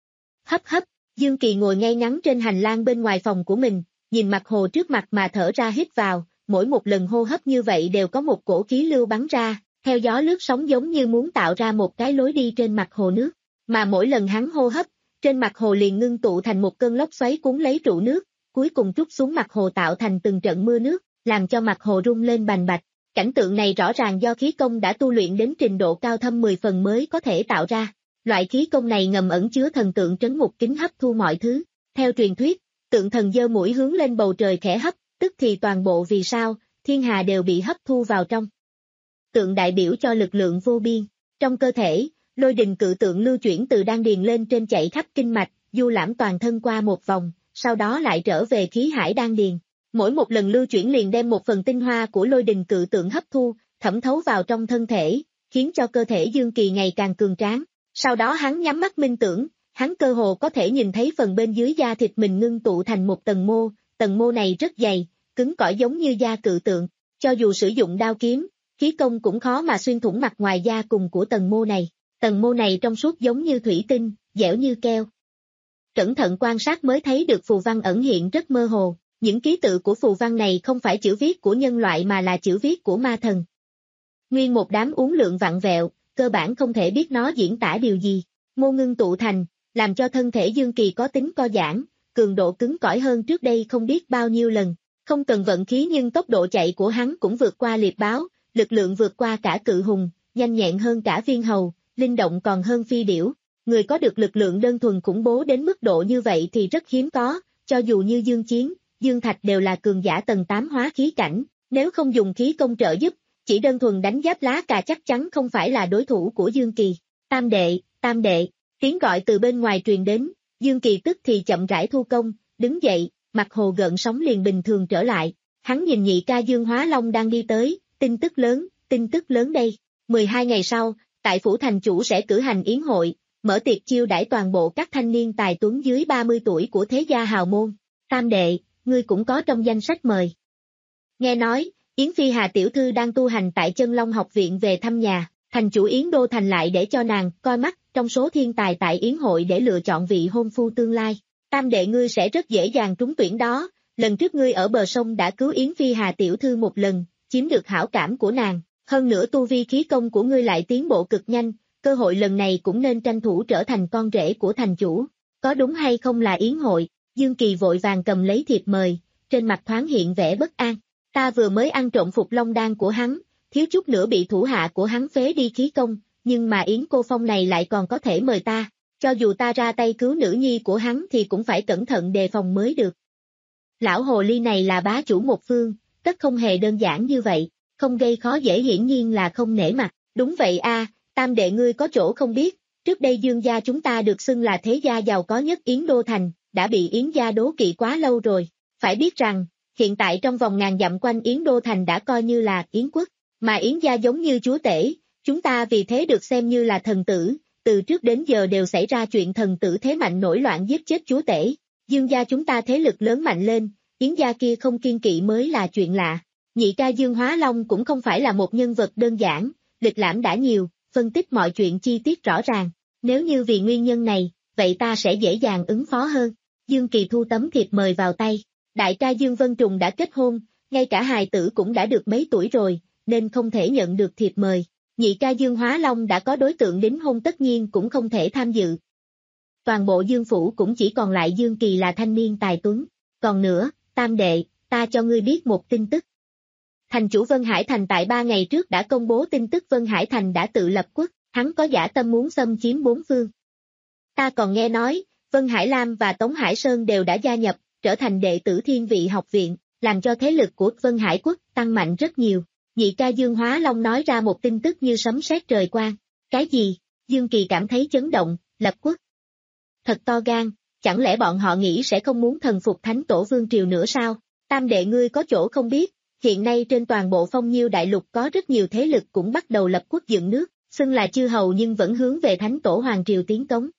Hấp hấp, Dương Kỳ ngồi ngay ngắn trên hành lang bên ngoài phòng của mình, nhìn mặt hồ trước mặt mà thở ra hít vào, mỗi một lần hô hấp như vậy đều có một cổ khí lưu bắn ra, theo gió lướt sóng giống như muốn tạo ra một cái lối đi trên mặt hồ nước, mà mỗi lần hắn hô hấp, trên mặt hồ liền ngưng tụ thành một cơn lốc xoáy cuốn lấy trụ nước, cuối cùng trút xuống mặt hồ tạo thành từng trận mưa nước, làm cho mặt hồ rung lên bành bạch. Cảnh tượng này rõ ràng do khí công đã tu luyện đến trình độ cao thâm mười phần mới có thể tạo ra. Loại khí công này ngầm ẩn chứa thần tượng trấn ngục kính hấp thu mọi thứ. Theo truyền thuyết, tượng thần giơ mũi hướng lên bầu trời khẽ hấp, tức thì toàn bộ vì sao, thiên hà đều bị hấp thu vào trong. Tượng đại biểu cho lực lượng vô biên. Trong cơ thể, lôi đình cự tượng lưu chuyển từ đan điền lên trên chạy khắp kinh mạch, du lãm toàn thân qua một vòng, sau đó lại trở về khí hải đan điền. Mỗi một lần lưu chuyển liền đem một phần tinh hoa của lôi đình cự tượng hấp thu, thẩm thấu vào trong thân thể, khiến cho cơ thể Dương Kỳ ngày càng cường tráng. Sau đó hắn nhắm mắt minh tưởng, hắn cơ hồ có thể nhìn thấy phần bên dưới da thịt mình ngưng tụ thành một tầng mô, tầng mô này rất dày, cứng cỏi giống như da cự tượng, cho dù sử dụng đao kiếm, khí công cũng khó mà xuyên thủng mặt ngoài da cùng của tầng mô này. Tầng mô này trong suốt giống như thủy tinh, dẻo như keo. Cẩn thận quan sát mới thấy được phù văn ẩn hiện rất mơ hồ, những ký tự của phù văn này không phải chữ viết của nhân loại mà là chữ viết của ma thần. Nguyên một đám uốn lượn vặn vẹo, cơ bản không thể biết nó diễn tả điều gì. Mô ngưng tụ thành, làm cho thân thể Dương Kỳ có tính co giãn, cường độ cứng cỏi hơn trước đây không biết bao nhiêu lần. Không cần vận khí nhưng tốc độ chạy của hắn cũng vượt qua liệp báo, lực lượng vượt qua cả cự hùng, nhanh nhẹn hơn cả viên hầu, linh động còn hơn phi điểu. Người có được lực lượng đơn thuần khủng bố đến mức độ như vậy thì rất hiếm có, cho dù như Dương Chiến, Dương Thạch đều là cường giả tầng tám hóa khí cảnh, nếu không dùng khí công trợ giúp, chỉ đơn thuần đánh giáp lá cà chắc chắn không phải là đối thủ của Dương Kỳ. Tam đệ, tam đệ, tiếng gọi từ bên ngoài truyền đến, Dương Kỳ tức thì chậm rãi thu công, đứng dậy, mặt hồ gợn sóng liền bình thường trở lại. Hắn nhìn nhị ca Dương Hóa Long đang đi tới, tin tức lớn, tin tức lớn đây. mười hai ngày sau, tại phủ thành chủ sẽ cử hành yến hội, mở tiệc chiêu đãi toàn bộ các thanh niên tài tuấn dưới ba mươi tuổi của thế gia hào môn. Tam đệ, ngươi cũng có trong danh sách mời. Nghe nói, Yến Phi Hà tiểu thư đang tu hành tại Chân Long học viện về thăm nhà, thành chủ Yến Đô Thành lại để cho nàng coi mắt trong số thiên tài tại yến hội để lựa chọn vị hôn phu tương lai. Tam đệ ngươi sẽ rất dễ dàng trúng tuyển đó, lần trước ngươi ở bờ sông đã cứu Yến Phi Hà tiểu thư một lần, chiếm được hảo cảm của nàng, hơn nữa tu vi khí công của ngươi lại tiến bộ cực nhanh, cơ hội lần này cũng nên tranh thủ trở thành con rể của thành chủ. Có đúng hay không là yến hội? Dương Kỳ vội vàng cầm lấy thiệp mời, trên mặt thoáng hiện vẻ bất an. Ta vừa mới ăn trộm Phục Long đan của hắn, thiếu chút nữa bị thủ hạ của hắn phế đi khí công, nhưng mà Yến Cô Phong này lại còn có thể mời ta, cho dù ta ra tay cứu nữ nhi của hắn thì cũng phải cẩn thận đề phòng mới được. Lão hồ ly này là bá chủ một phương, tất không hề đơn giản như vậy, không gây khó dễ hiển nhiên là không nể mặt. Đúng vậy a, tam đệ ngươi có chỗ không biết, trước đây Dương gia chúng ta được xưng là thế gia giàu có nhất Yến Đô Thành, đã bị Yến gia đố kỵ quá lâu rồi. Phải biết rằng, hiện tại trong vòng ngàn dặm quanh Yến Đô Thành đã coi như là Yến quốc, mà Yến gia giống như chúa tể, chúng ta vì thế được xem như là thần tử, từ trước đến giờ đều xảy ra chuyện thần tử thế mạnh nổi loạn giết chết chúa tể. Dương gia chúng ta thế lực lớn mạnh lên, Yến gia kia không kiên kỵ mới là chuyện lạ. Nhị ca Dương Hóa Long cũng không phải là một nhân vật đơn giản, lịch lãm đã nhiều, phân tích mọi chuyện chi tiết rõ ràng. Nếu như vì nguyên nhân này, vậy ta sẽ dễ dàng ứng phó hơn. Dương Kỳ thu tấm thiệp mời vào tay. Đại ca Dương Vân Trùng đã kết hôn, ngay cả hài tử cũng đã được mấy tuổi rồi, nên không thể nhận được thiệp mời. Nhị ca Dương Hóa Long đã có đối tượng đính hôn tất nhiên cũng không thể tham dự. Toàn bộ Dương Phủ cũng chỉ còn lại Dương Kỳ là thanh niên tài tuấn. Còn nữa, tam đệ, ta cho ngươi biết một tin tức. Thành chủ Vân Hải Thành tại ba ngày trước đã công bố tin tức Vân Hải Thành đã tự lập quốc, hắn có dã tâm muốn xâm chiếm bốn phương. Ta còn nghe nói, Vân Hải Lam và Tống Hải Sơn đều đã gia nhập, trở thành đệ tử Thiên Vị học viện, làm cho thế lực của Vân Hải quốc tăng mạnh rất nhiều. Nhị ca Dương Hóa Long nói ra một tin tức như sấm sét trời quang. Cái gì? Dương Kỳ cảm thấy chấn động, lập quốc. Thật to gan, chẳng lẽ bọn họ nghĩ sẽ không muốn thần phục Thánh Tổ Vương Triều nữa sao? Tam đệ ngươi có chỗ không biết, hiện nay trên toàn bộ Phong Nhiêu đại lục có rất nhiều thế lực cũng bắt đầu lập quốc dựng nước, xưng là chư hầu nhưng vẫn hướng về Thánh Tổ Hoàng Triều tiến cống.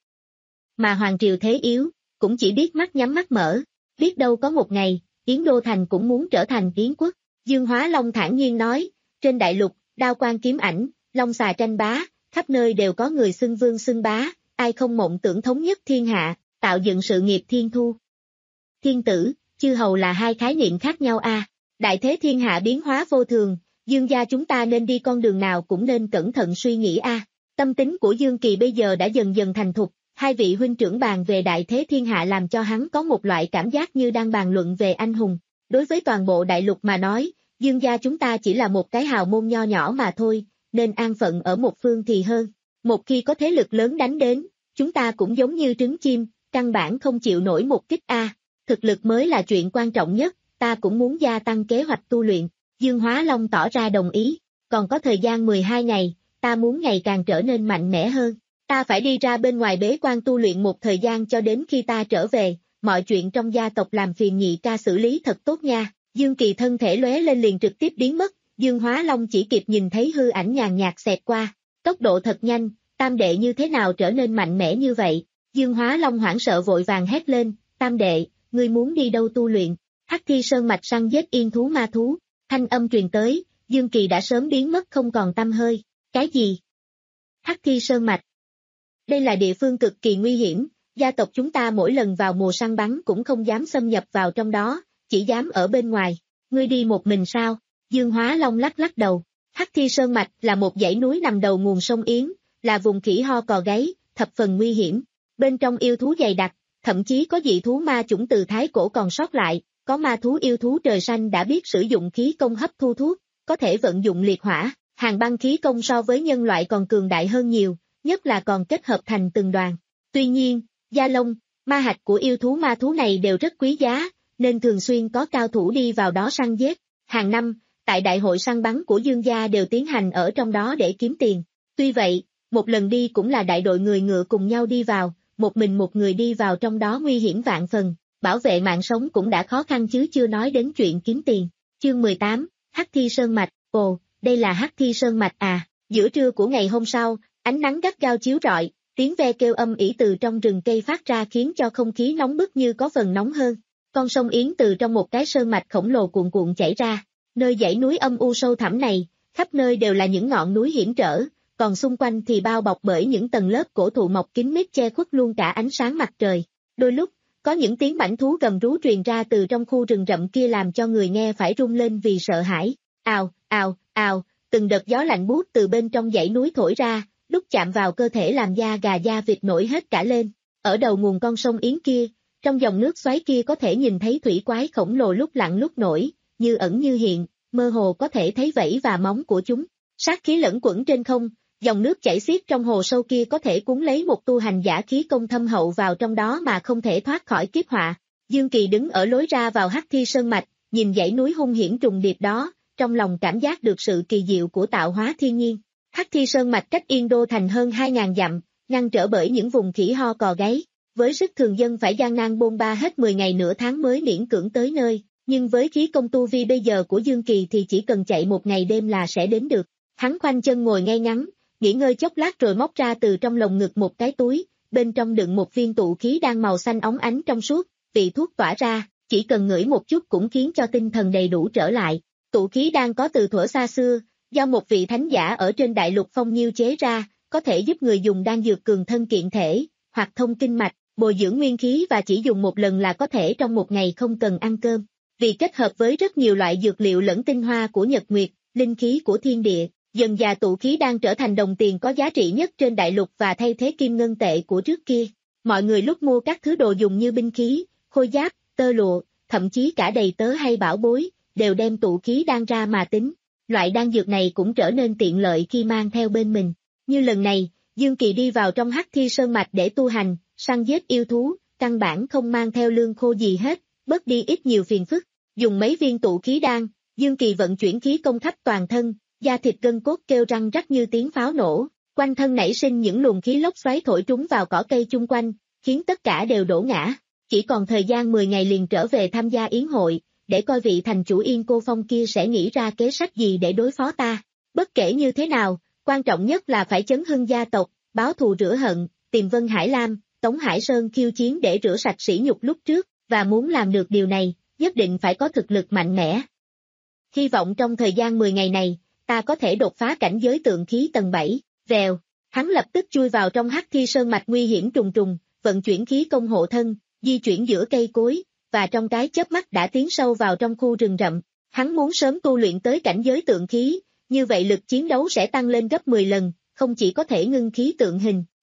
Mà Hoàng Triều thế yếu, cũng chỉ biết mắt nhắm mắt mở, biết đâu có một ngày, Yến Đô Thành cũng muốn trở thành Yến quốc. Dương Hóa Long thản nhiên nói, trên đại lục, đao quan kiếm ảnh, long xà tranh bá, khắp nơi đều có người xưng vương xưng bá, ai không mộng tưởng thống nhất thiên hạ, tạo dựng sự nghiệp thiên thu. Thiên tử, chư hầu là hai khái niệm khác nhau a. À. Đại thế thiên hạ biến hóa vô thường, Dương gia chúng ta nên đi con đường nào cũng nên cẩn thận suy nghĩ a. À. Tâm tính của Dương Kỳ bây giờ đã dần dần thành thục, Hai vị huynh trưởng bàn về đại thế thiên hạ làm cho hắn có một loại cảm giác như đang bàn luận về anh hùng. Đối với toàn bộ đại lục mà nói, Dương gia chúng ta chỉ là một cái hào môn nho nhỏ mà thôi, nên an phận ở một phương thì hơn. Một khi có thế lực lớn đánh đến, chúng ta cũng giống như trứng chim, căn bản không chịu nổi một kích a. Thực lực mới là chuyện quan trọng nhất, ta cũng muốn gia tăng kế hoạch tu luyện. Dương Hóa Long tỏ ra đồng ý, còn có thời gian mười hai ngày, ta muốn ngày càng trở nên mạnh mẽ hơn. Ta phải đi ra bên ngoài bế quan tu luyện một thời gian cho đến khi ta trở về, mọi chuyện trong gia tộc làm phiền nhị ca xử lý thật tốt nha. Dương Kỳ thân thể lóe lên liền trực tiếp biến mất, Dương Hóa Long chỉ kịp nhìn thấy hư ảnh nhàn nhạt xẹt qua, tốc độ thật nhanh, tam đệ như thế nào trở nên mạnh mẽ như vậy? Dương Hóa Long hoảng sợ vội vàng hét lên, tam đệ, ngươi muốn đi đâu tu luyện? Hắc Thi Sơn mạch săn giết yên thú ma thú, thanh âm truyền tới, Dương Kỳ đã sớm biến mất không còn tăm hơi. Cái gì? Hắc Thi Sơn mạch. Đây là địa phương cực kỳ nguy hiểm, gia tộc chúng ta mỗi lần vào mùa săn bắn cũng không dám xâm nhập vào trong đó, chỉ dám ở bên ngoài. Ngươi đi một mình sao? Dương Hóa Long lắc lắc đầu. Hắc Thi Sơn mạch là một dãy núi nằm đầu nguồn sông Yến, là vùng khỉ ho cò gáy, thập phần nguy hiểm. Bên trong yêu thú dày đặc, thậm chí có dị thú ma chủng từ thái cổ còn sót lại, có ma thú yêu thú trời xanh đã biết sử dụng khí công hấp thu thuốc, có thể vận dụng liệt hỏa, hàng băng khí công so với nhân loại còn cường đại hơn nhiều, nhất là còn kết hợp thành từng đoàn. Tuy nhiên, da lông, ma hạch của yêu thú ma thú này đều rất quý giá, nên thường xuyên có cao thủ đi vào đó săn giết. Hàng năm, tại đại hội săn bắn của Dương gia đều tiến hành ở trong đó để kiếm tiền. Tuy vậy, một lần đi cũng là đại đội người ngựa cùng nhau đi vào, một mình một người đi vào trong đó nguy hiểm vạn phần, bảo vệ mạng sống cũng đã khó khăn chứ chưa nói đến chuyện kiếm tiền. Chương mười tám, Hắc Thi Sơn mạch. Ồ, đây là Hắc Thi Sơn mạch à? Giữa trưa của ngày hôm sau, ánh nắng gắt gao chiếu rọi, tiếng ve kêu âm ỉ từ trong rừng cây phát ra khiến cho không khí nóng bức như có phần nóng hơn. Con sông Yến từ trong một cái sơn mạch khổng lồ cuộn cuộn chảy ra, nơi dãy núi âm u sâu thẳm này, khắp nơi đều là những ngọn núi hiểm trở, còn xung quanh thì bao bọc bởi những tầng lớp cổ thụ mọc kín mít che khuất luôn cả ánh sáng mặt trời. Đôi lúc, có những tiếng mãnh thú gầm rú truyền ra từ trong khu rừng rậm kia làm cho người nghe phải run lên vì sợ hãi. Ào, ào, ào, từng đợt gió lạnh buốt từ bên trong dãy núi thổi ra, lúc chạm vào cơ thể làm da gà da vịt nổi hết cả lên. Ở đầu nguồn con sông Yến kia, trong dòng nước xoáy kia có thể nhìn thấy thủy quái khổng lồ lúc lặn lúc nổi, như ẩn như hiện, mơ hồ có thể thấy vảy và móng của chúng. Sát khí lẫn quẩn trên không, dòng nước chảy xiết trong hồ sâu kia có thể cuốn lấy một tu hành giả khí công thâm hậu vào trong đó mà không thể thoát khỏi kiếp họa. Dương Kỳ đứng ở lối ra vào Hắc Thi Sơn mạch, nhìn dãy núi hung hiểm trùng điệp đó, trong lòng cảm giác được sự kỳ diệu của tạo hóa thiên nhiên. Hắc Thi Sơn mạch cách Yên Đô thành hơn hai nghìn dặm, ngăn trở bởi những vùng khỉ ho cò gáy. Với sức thường dân phải gian nan bôn ba hết mười ngày nửa tháng mới miễn cưỡng tới nơi, nhưng với khí công tu vi bây giờ của Dương Kỳ thì chỉ cần chạy một ngày đêm là sẽ đến được. Hắn khoanh chân ngồi ngay ngắn, nghỉ ngơi chốc lát rồi móc ra từ trong lồng ngực một cái túi, bên trong đựng một viên tụ khí đan màu xanh óng ánh trong suốt, vị thuốc tỏa ra, chỉ cần ngửi một chút cũng khiến cho tinh thần đầy đủ trở lại. Tụ khí đan có từ thuở xa xưa, do một vị thánh giả ở trên đại lục Phong Nhiêu chế ra, có thể giúp người dùng đan dược cường thân kiện thể, hoặc thông kinh mạch, bồi dưỡng nguyên khí và chỉ dùng một lần là có thể trong một ngày không cần ăn cơm. Vì kết hợp với rất nhiều loại dược liệu lẫn tinh hoa của nhật nguyệt, linh khí của thiên địa, dần dà tụ khí đang trở thành đồng tiền có giá trị nhất trên đại lục và thay thế kim ngân tệ của trước kia. Mọi người lúc mua các thứ đồ dùng như binh khí, khôi giáp, tơ lụa, thậm chí cả đầy tớ hay bảo bối, đều đem tụ khí đan ra mà tính. Loại đan dược này cũng trở nên tiện lợi khi mang theo bên mình. Như lần này, Dương Kỳ đi vào trong Hắc Thi Sơn mạch để tu hành, săn giết yêu thú, căn bản không mang theo lương khô gì hết, bớt đi ít nhiều phiền phức. Dùng mấy viên tụ khí đan, Dương Kỳ vận chuyển khí công khắp toàn thân, da thịt gân cốt kêu răng rắc như tiếng pháo nổ, quanh thân nảy sinh những luồng khí lốc xoáy thổi trúng vào cỏ cây chung quanh, khiến tất cả đều đổ ngã. Chỉ còn thời gian mười ngày liền trở về tham gia yến hội, để coi vị thành chủ Yên Cô Phong kia sẽ nghĩ ra kế sách gì để đối phó ta. Bất kể như thế nào, quan trọng nhất là phải chấn hưng gia tộc, báo thù rửa hận, tìm Vân Hải Lam, Tống Hải Sơn khiêu chiến để rửa sạch sỉ nhục lúc trước, và muốn làm được điều này, nhất định phải có thực lực mạnh mẽ. Hy vọng trong thời gian mười ngày này, ta có thể đột phá cảnh giới tượng khí tầng bảy, vèo, hắn lập tức chui vào trong Hắc Thi Sơn mạch nguy hiểm trùng trùng, vận chuyển khí công hộ thân, di chuyển giữa cây cối, và trong cái chớp mắt đã tiến sâu vào trong khu rừng rậm. Hắn muốn sớm tu luyện tới cảnh giới tượng khí, như vậy lực chiến đấu sẽ tăng lên gấp mười lần, không chỉ có thể ngưng khí tượng hình,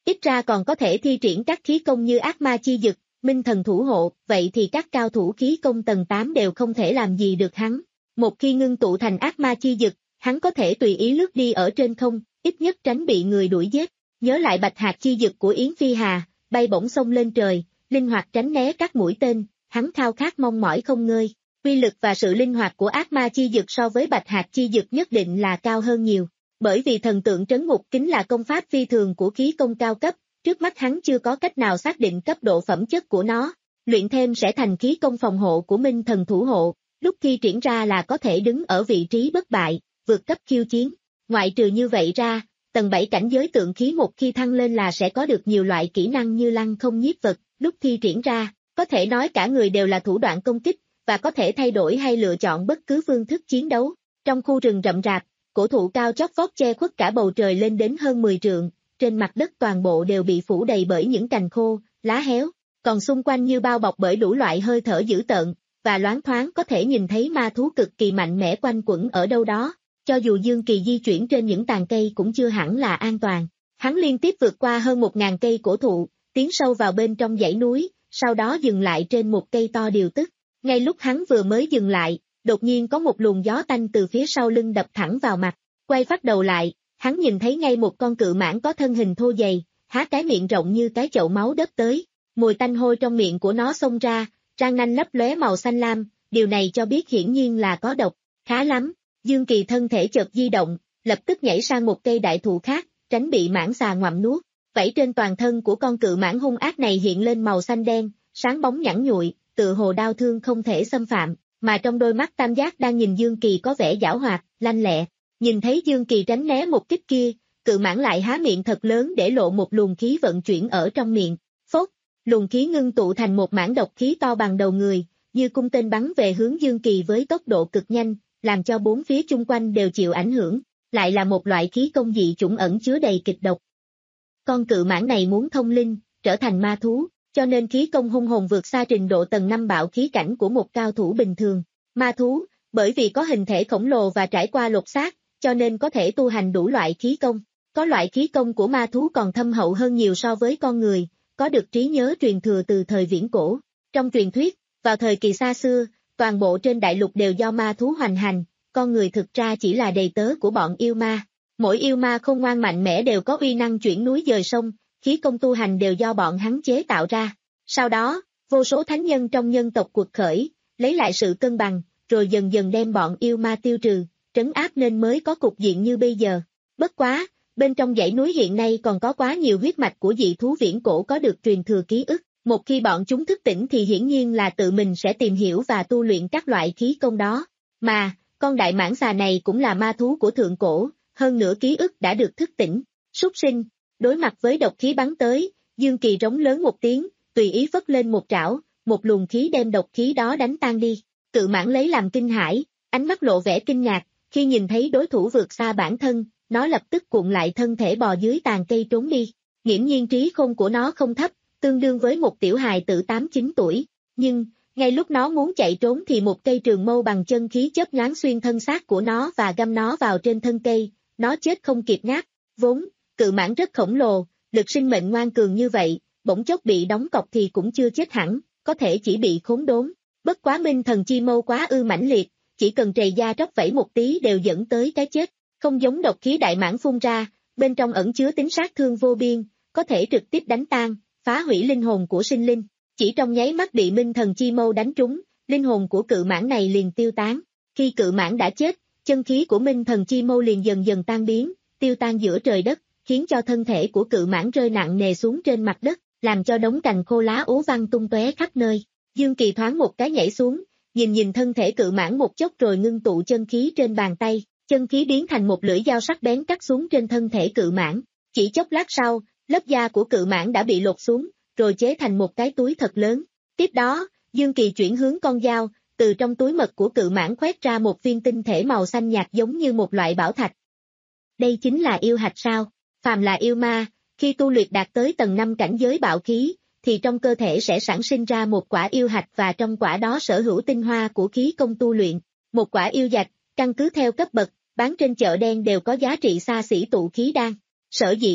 ít ra còn có thể thi triển các khí công như ác ma chi dực, minh thần thủ hộ, vậy thì các cao thủ khí công tầng tám đều không thể làm gì được hắn. Một khi ngưng tụ thành ác ma chi dực, hắn có thể tùy ý lướt đi ở trên không, ít nhất tránh bị người đuổi giết. Nhớ lại bạch hạt chi dực của Yến Phi Hà, bay bổng xông lên trời, linh hoạt tránh né các mũi tên, hắn khao khát mong mỏi không ngơi. Uy lực và sự linh hoạt của ác ma chi dực so với bạch hạt chi dực nhất định là cao hơn nhiều. Bởi vì thần tượng trấn ngục kính là công pháp phi thường của khí công cao cấp, trước mắt hắn chưa có cách nào xác định cấp độ phẩm chất của nó. Luyện thêm sẽ thành khí công phòng hộ của minh thần thủ hộ, lúc khi triển ra là có thể đứng ở vị trí bất bại, vượt cấp khiêu chiến. Ngoại trừ như vậy ra, tầng bảy cảnh giới tượng khí một khi thăng lên là sẽ có được nhiều loại kỹ năng như lăng không nhiếp vật, lúc thi triển ra, có thể nói cả người đều là thủ đoạn công kích, và có thể thay đổi hay lựa chọn bất cứ phương thức chiến đấu. Trong khu rừng rậm rạp, cổ thụ cao chót vót che khuất cả bầu trời lên đến hơn mười trượng, trên mặt đất toàn bộ đều bị phủ đầy bởi những cành khô, lá héo, còn xung quanh như bao bọc bởi đủ loại hơi thở dữ tợn, và loáng thoáng có thể nhìn thấy ma thú cực kỳ mạnh mẽ quanh quẩn ở đâu đó. Cho dù Dương Kỳ di chuyển trên những tàn cây cũng chưa hẳn là an toàn. Hắn liên tiếp vượt qua hơn một ngàn cây cổ thụ, tiến sâu vào bên trong dãy núi, sau đó dừng lại trên một cây to điều tức. Ngay lúc hắn vừa mới dừng lại, đột nhiên có một luồng gió tanh từ phía sau lưng đập thẳng vào mặt. Quay phát đầu lại, hắn nhìn thấy ngay một con cự mãng có thân hình thô dày, há cái miệng rộng như cái chậu máu đớp tới. Mùi tanh hôi trong miệng của nó xông ra, răng nanh lấp lóe màu xanh lam, điều này cho biết hiển nhiên là có độc. Khá lắm. Dương Kỳ thân thể chợt di động, lập tức nhảy sang một cây đại thụ khác, tránh bị mãng xà ngoạm nuốt. Vảy trên toàn thân của con cự mãng hung ác này hiện lên màu xanh đen, sáng bóng nhẵn nhụi, tựa hồ đau thương không thể xâm phạm, mà trong đôi mắt tam giác đang nhìn Dương Kỳ có vẻ giảo hoạt, lanh lẹ. Nhìn thấy Dương Kỳ tránh né một kích kia, cự mãng lại há miệng thật lớn để lộ một luồng khí vận chuyển ở trong miệng. Phốt, luồng khí ngưng tụ thành một mãng độc khí to bằng đầu người, như cung tên bắn về hướng Dương Kỳ với tốc độ cực nhanh, làm cho bốn phía chung quanh đều chịu ảnh hưởng, lại là một loại khí công dị chủng ẩn chứa đầy kịch độc. Con cự mãng này muốn thông linh, trở thành ma thú, cho nên khí công hung hồn vượt xa trình độ tầng năm bạo khí cảnh của một cao thủ bình thường. Ma thú, bởi vì có hình thể khổng lồ và trải qua lột xác, cho nên có thể tu hành đủ loại khí công. Có loại khí công của ma thú còn thâm hậu hơn nhiều so với con người, có được trí nhớ truyền thừa từ thời viễn cổ. Trong truyền thuyết, vào thời kỳ xa xưa, toàn bộ trên đại lục đều do ma thú hoành hành, con người thực ra chỉ là đầy tớ của bọn yêu ma. Mỗi yêu ma khôn ngoan mạnh mẽ đều có uy năng chuyển núi dời sông, khí công tu hành đều do bọn hắn chế tạo ra. Sau đó, vô số thánh nhân trong nhân tộc cuộc khởi, lấy lại sự cân bằng, rồi dần dần đem bọn yêu ma tiêu trừ, trấn áp nên mới có cục diện như bây giờ. Bất quá, bên trong dãy núi hiện nay còn có quá nhiều huyết mạch của dị thú viễn cổ có được truyền thừa ký ức. Một khi bọn chúng thức tỉnh thì hiển nhiên là tự mình sẽ tìm hiểu và tu luyện các loại khí công đó. Mà, con đại mãng xà này cũng là ma thú của thượng cổ, hơn nữa ký ức đã được thức tỉnh. Súc sinh, đối mặt với độc khí bắn tới, Dương Kỳ rống lớn một tiếng, tùy ý phất lên một trảo, một luồng khí đem độc khí đó đánh tan đi. Cự mãng lấy làm kinh hãi, ánh mắt lộ vẻ kinh ngạc, khi nhìn thấy đối thủ vượt xa bản thân, nó lập tức cuộn lại thân thể bò dưới tàn cây trốn đi. Nghiễm nhiên trí khôn của nó không thấp, tương đương với một tiểu hài tử tám chín tuổi, nhưng, ngay lúc nó muốn chạy trốn thì một cây trường mâu bằng chân khí chớp nhoáng xuyên thân xác của nó và găm nó vào trên thân cây, nó chết không kịp ngáp. Vốn, cự mãng rất khổng lồ, lực sinh mệnh ngoan cường như vậy, bỗng chốc bị đóng cọc thì cũng chưa chết hẳn, có thể chỉ bị khốn đốn. Bất quá minh thần chi mâu quá ư mãnh liệt, chỉ cần trầy da tróc vẫy một tí đều dẫn tới cái chết, không giống độc khí đại mãng phun ra, bên trong ẩn chứa tính sát thương vô biên, có thể trực tiếp đánh tan, phá hủy linh hồn của sinh linh. Chỉ trong nháy mắt bị minh thần chi mâu đánh trúng, linh hồn của cự mãng này liền tiêu tán. Khi cự mãng đã chết, chân khí của minh thần chi mâu liền dần dần tan biến, tiêu tan giữa trời đất, khiến cho thân thể của cự mãng rơi nặng nề xuống trên mặt đất, làm cho đống cành khô lá ố văng tung tóe khắp nơi. Dương Kỳ thoáng một cái nhảy xuống, nhìn nhìn thân thể cự mãng một chốc rồi ngưng tụ chân khí trên bàn tay, chân khí biến thành một lưỡi dao sắc bén cắt xuống trên thân thể cự mãng. Chỉ chốc lát sau, lớp da của cự mãng đã bị lột xuống, rồi chế thành một cái túi thật lớn. Tiếp đó, Dương Kỳ chuyển hướng con dao, từ trong túi mật của cự mãng khoét ra một viên tinh thể màu xanh nhạt giống như một loại bảo thạch. Đây chính là yêu hạch sao? Phàm là yêu ma, khi tu luyện đạt tới tầng năm cảnh giới bạo khí, thì trong cơ thể sẽ sản sinh ra một quả yêu hạch và trong quả đó sở hữu tinh hoa của khí công tu luyện. Một quả yêu dạch, căn cứ theo cấp bậc, bán trên chợ đen đều có giá trị xa xỉ tụ khí đan. Sở dĩ,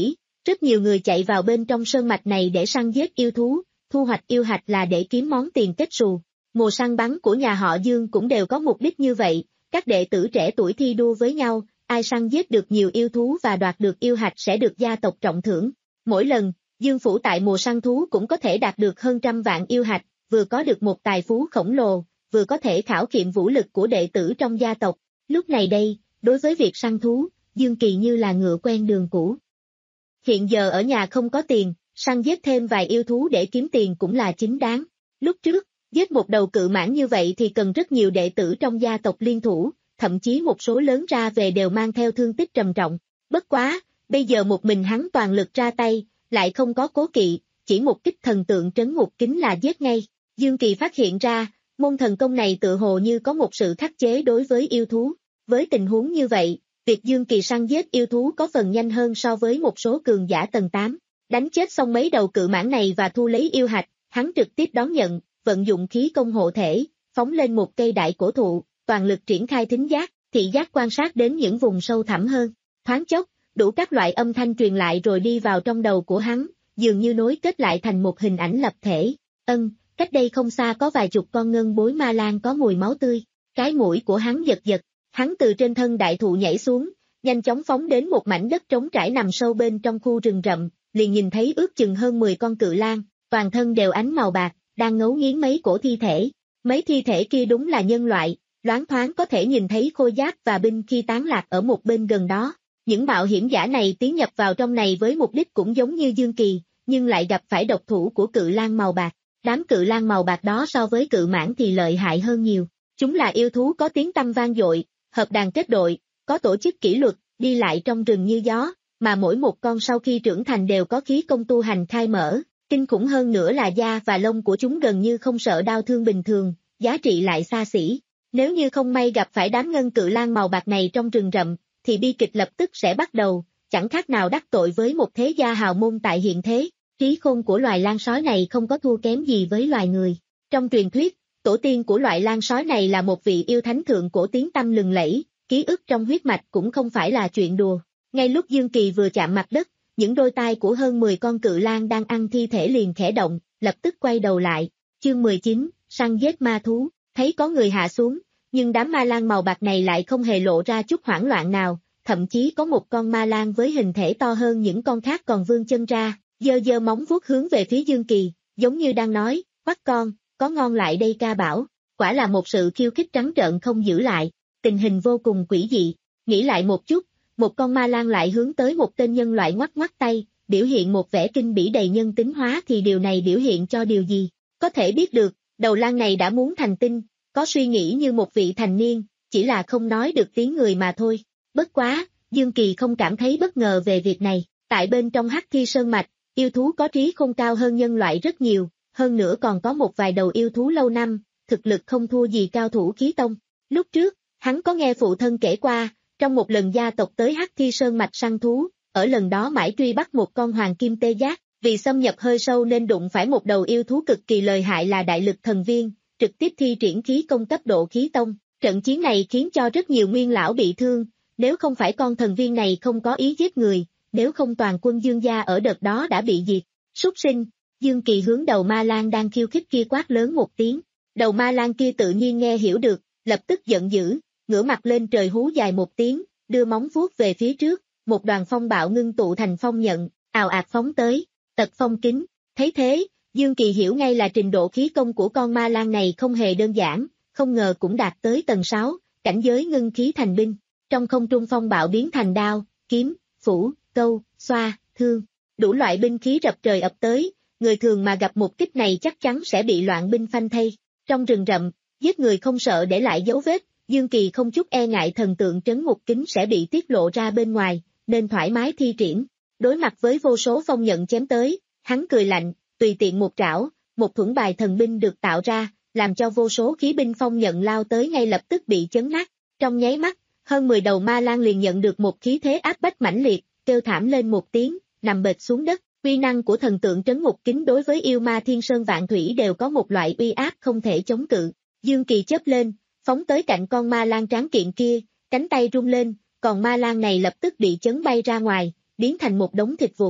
Rất nhiều người chạy vào bên trong sơn mạch này để săn giết yêu thú, thu hoạch yêu hạch là để kiếm món tiền kết xù. Mùa săn bắn của nhà họ Dương cũng đều có mục đích như vậy, các đệ tử trẻ tuổi thi đua với nhau, ai săn giết được nhiều yêu thú và đoạt được yêu hạch sẽ được gia tộc trọng thưởng. Mỗi lần, Dương phủ tại mùa săn thú cũng có thể đạt được hơn trăm vạn yêu hạch, vừa có được một tài phú khổng lồ, vừa có thể khảo nghiệm vũ lực của đệ tử trong gia tộc. Lúc này đây, đối với việc săn thú, Dương Kỳ như là ngựa quen đường cũ. Hiện giờ ở nhà không có tiền, săn giết thêm vài yêu thú để kiếm tiền cũng là chính đáng. Lúc trước, giết một đầu cự mãng như vậy thì cần rất nhiều đệ tử trong gia tộc liên thủ, thậm chí một số lớn ra về đều mang theo thương tích trầm trọng. Bất quá, bây giờ một mình hắn toàn lực ra tay, lại không có cố kỵ, chỉ một kích thần tượng trấn ngục kính là giết ngay. Dương Kỳ phát hiện ra, môn thần công này tự hồ như có một sự khắc chế đối với yêu thú. Với tình huống như vậy, việc Dương Kỳ săn giết yêu thú có phần nhanh hơn so với một số cường giả tầng tám. Đánh chết xong mấy đầu cự mãng này và thu lấy yêu hạch, hắn trực tiếp đón nhận, vận dụng khí công hộ thể, phóng lên một cây đại cổ thụ, toàn lực triển khai thính giác, thị giác quan sát đến những vùng sâu thẳm hơn. Thoáng chốc, đủ các loại âm thanh truyền lại rồi đi vào trong đầu của hắn, dường như nối kết lại thành một hình ảnh lập thể. Ân, cách đây không xa có vài chục con ngân bối ma lang có mùi máu tươi, cái mũi của hắn giật giật, hắn từ trên thân đại thụ nhảy xuống, nhanh chóng phóng đến một mảnh đất trống trải nằm sâu bên trong khu rừng rậm, liền nhìn thấy ước chừng hơn mười con cự lang, toàn thân đều ánh màu bạc, đang ngấu nghiến mấy cổ thi thể. Mấy thi thể kia đúng là nhân loại, loáng thoáng có thể nhìn thấy khôi giáp và binh khí tán lạc ở một bên gần đó. Những mạo hiểm giả này tiến nhập vào trong này với mục đích cũng giống như Dương Kỳ, nhưng lại gặp phải độc thủ của cự lang màu bạc. Đám cự lang màu bạc đó so với cự mãng thì lợi hại hơn nhiều. Chúng là yêu thú có tiếng tăm vang dội, hợp đàn kết đội, có tổ chức kỷ luật, đi lại trong rừng như gió, mà mỗi một con sau khi trưởng thành đều có khí công tu hành khai mở. Kinh khủng hơn nữa là da và lông của chúng gần như không sợ đau thương bình thường, giá trị lại xa xỉ. Nếu như không may gặp phải đám ngân cự lang màu bạc này trong rừng rậm, thì bi kịch lập tức sẽ bắt đầu, chẳng khác nào đắc tội với một thế gia hào môn tại hiện thế. Trí khôn của loài lang sói này không có thua kém gì với loài người. Trong truyền thuyết, tổ tiên của loại lang sói này là một vị yêu thánh thượng cổ tiếng tăm lừng lẫy, ký ức trong huyết mạch cũng không phải là chuyện đùa. Ngay lúc Dương Kỳ vừa chạm mặt đất, những đôi tai của hơn mười con cự lang đang ăn thi thể liền khẽ động, lập tức quay đầu lại. Chương mười chín, săn giết ma thú, thấy có người hạ xuống, nhưng đám ma lang màu bạc này lại không hề lộ ra chút hoảng loạn nào, thậm chí có một con ma lang với hình thể to hơn những con khác còn vươn chân ra, giơ giơ móng vuốt hướng về phía Dương Kỳ, giống như đang nói, quắt con, có ngon lại đây ca bảo, quả là một sự khiêu khích trắng trợn không giữ lại, tình hình vô cùng quỷ dị. Nghĩ lại một chút, một con ma lang lại hướng tới một tên nhân loại ngoắc ngoắc tay, biểu hiện một vẻ kinh bỉ đầy nhân tính hóa thì điều này biểu hiện cho điều gì? Có thể biết được, đầu lang này đã muốn thành tinh, có suy nghĩ như một vị thành niên, chỉ là không nói được tiếng người mà thôi. Bất quá, Dương Kỳ không cảm thấy bất ngờ về việc này, tại bên trong Hắc Thi Sơn Mạch, yêu thú có trí khôn cao hơn nhân loại rất nhiều, hơn nữa còn có một vài đầu yêu thú lâu năm, thực lực không thua gì cao thủ khí tông. Lúc trước, hắn có nghe phụ thân kể qua, trong một lần gia tộc tới Hắc Thi Sơn Mạch săn thú, ở lần đó mãi truy bắt một con hoàng kim tê giác, vì xâm nhập hơi sâu nên đụng phải một đầu yêu thú cực kỳ lợi hại là đại lực thần viên, trực tiếp thi triển khí công cấp độ khí tông. Trận chiến này khiến cho rất nhiều nguyên lão bị thương, nếu không phải con thần viên này không có ý giết người, nếu không toàn quân Dương gia ở đợt đó đã bị diệt. Súc sinh, Dương Kỳ hướng đầu ma lang đang khiêu khích kia quát lớn một tiếng. Đầu ma lang kia tự nhiên nghe hiểu được, lập tức giận dữ, ngửa mặt lên trời hú dài một tiếng, đưa móng vuốt về phía trước, một đoàn phong bạo ngưng tụ thành phong nhận, ào ạt phóng tới, tật phong kính. Thấy thế, Dương Kỳ hiểu ngay là trình độ khí công của con ma lang này không hề đơn giản, không ngờ cũng đạt tới tầng sáu, cảnh giới ngưng khí thành binh. Trong không trung phong bạo biến thành đao, kiếm, phủ, câu, xoa, thương, đủ loại binh khí rập trời ập tới, người thường mà gặp một kích này chắc chắn sẽ bị loạn binh phanh thây. Trong rừng rậm, giết người không sợ để lại dấu vết, Dương Kỳ không chút e ngại thần tượng trấn ngục kính sẽ bị tiết lộ ra bên ngoài, nên thoải mái thi triển. Đối mặt với vô số phong nhận chém tới, hắn cười lạnh, tùy tiện một trảo, một thuẫn bài thần binh được tạo ra, làm cho vô số khí binh phong nhận lao tới ngay lập tức bị chấn nát. Trong nháy mắt, hơn mười đầu ma lang liền nhận được một khí thế áp bách mãnh liệt, kêu thảm lên một tiếng, nằm bệt xuống đất. Uy năng của thần tượng trấn ngục kính đối với yêu ma thiên sơn vạn thủy đều có một loại uy áp không thể chống cự. Dương Kỳ chớp lên, phóng tới cạnh con ma lang tráng kiện kia, cánh tay rung lên, còn ma lang này lập tức bị chấn bay ra ngoài, biến thành một đống thịt vụn.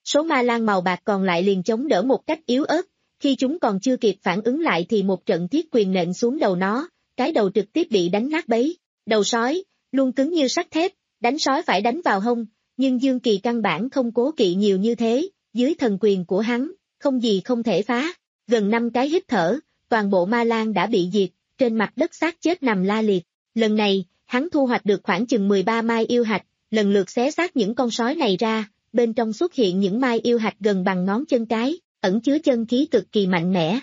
Số ma lang màu bạc còn lại liền chống đỡ một cách yếu ớt, khi chúng còn chưa kịp phản ứng lại thì một trận thiết quyền nện xuống đầu nó, cái đầu trực tiếp bị đánh nát bấy. Đầu sói, luôn cứng như sắt thép, đánh sói phải đánh vào hông, nhưng Dương Kỳ căn bản không cố kỵ nhiều như thế, dưới thần quyền của hắn, không gì không thể phá. Gần năm cái hít thở, toàn bộ ma lang đã bị diệt, trên mặt đất xác chết nằm la liệt. Lần này, hắn thu hoạch được khoảng chừng mười ba mai yêu hạch, lần lượt xé xác những con sói này ra, bên trong xuất hiện những mai yêu hạch gần bằng ngón chân cái, ẩn chứa chân khí cực kỳ mạnh mẽ.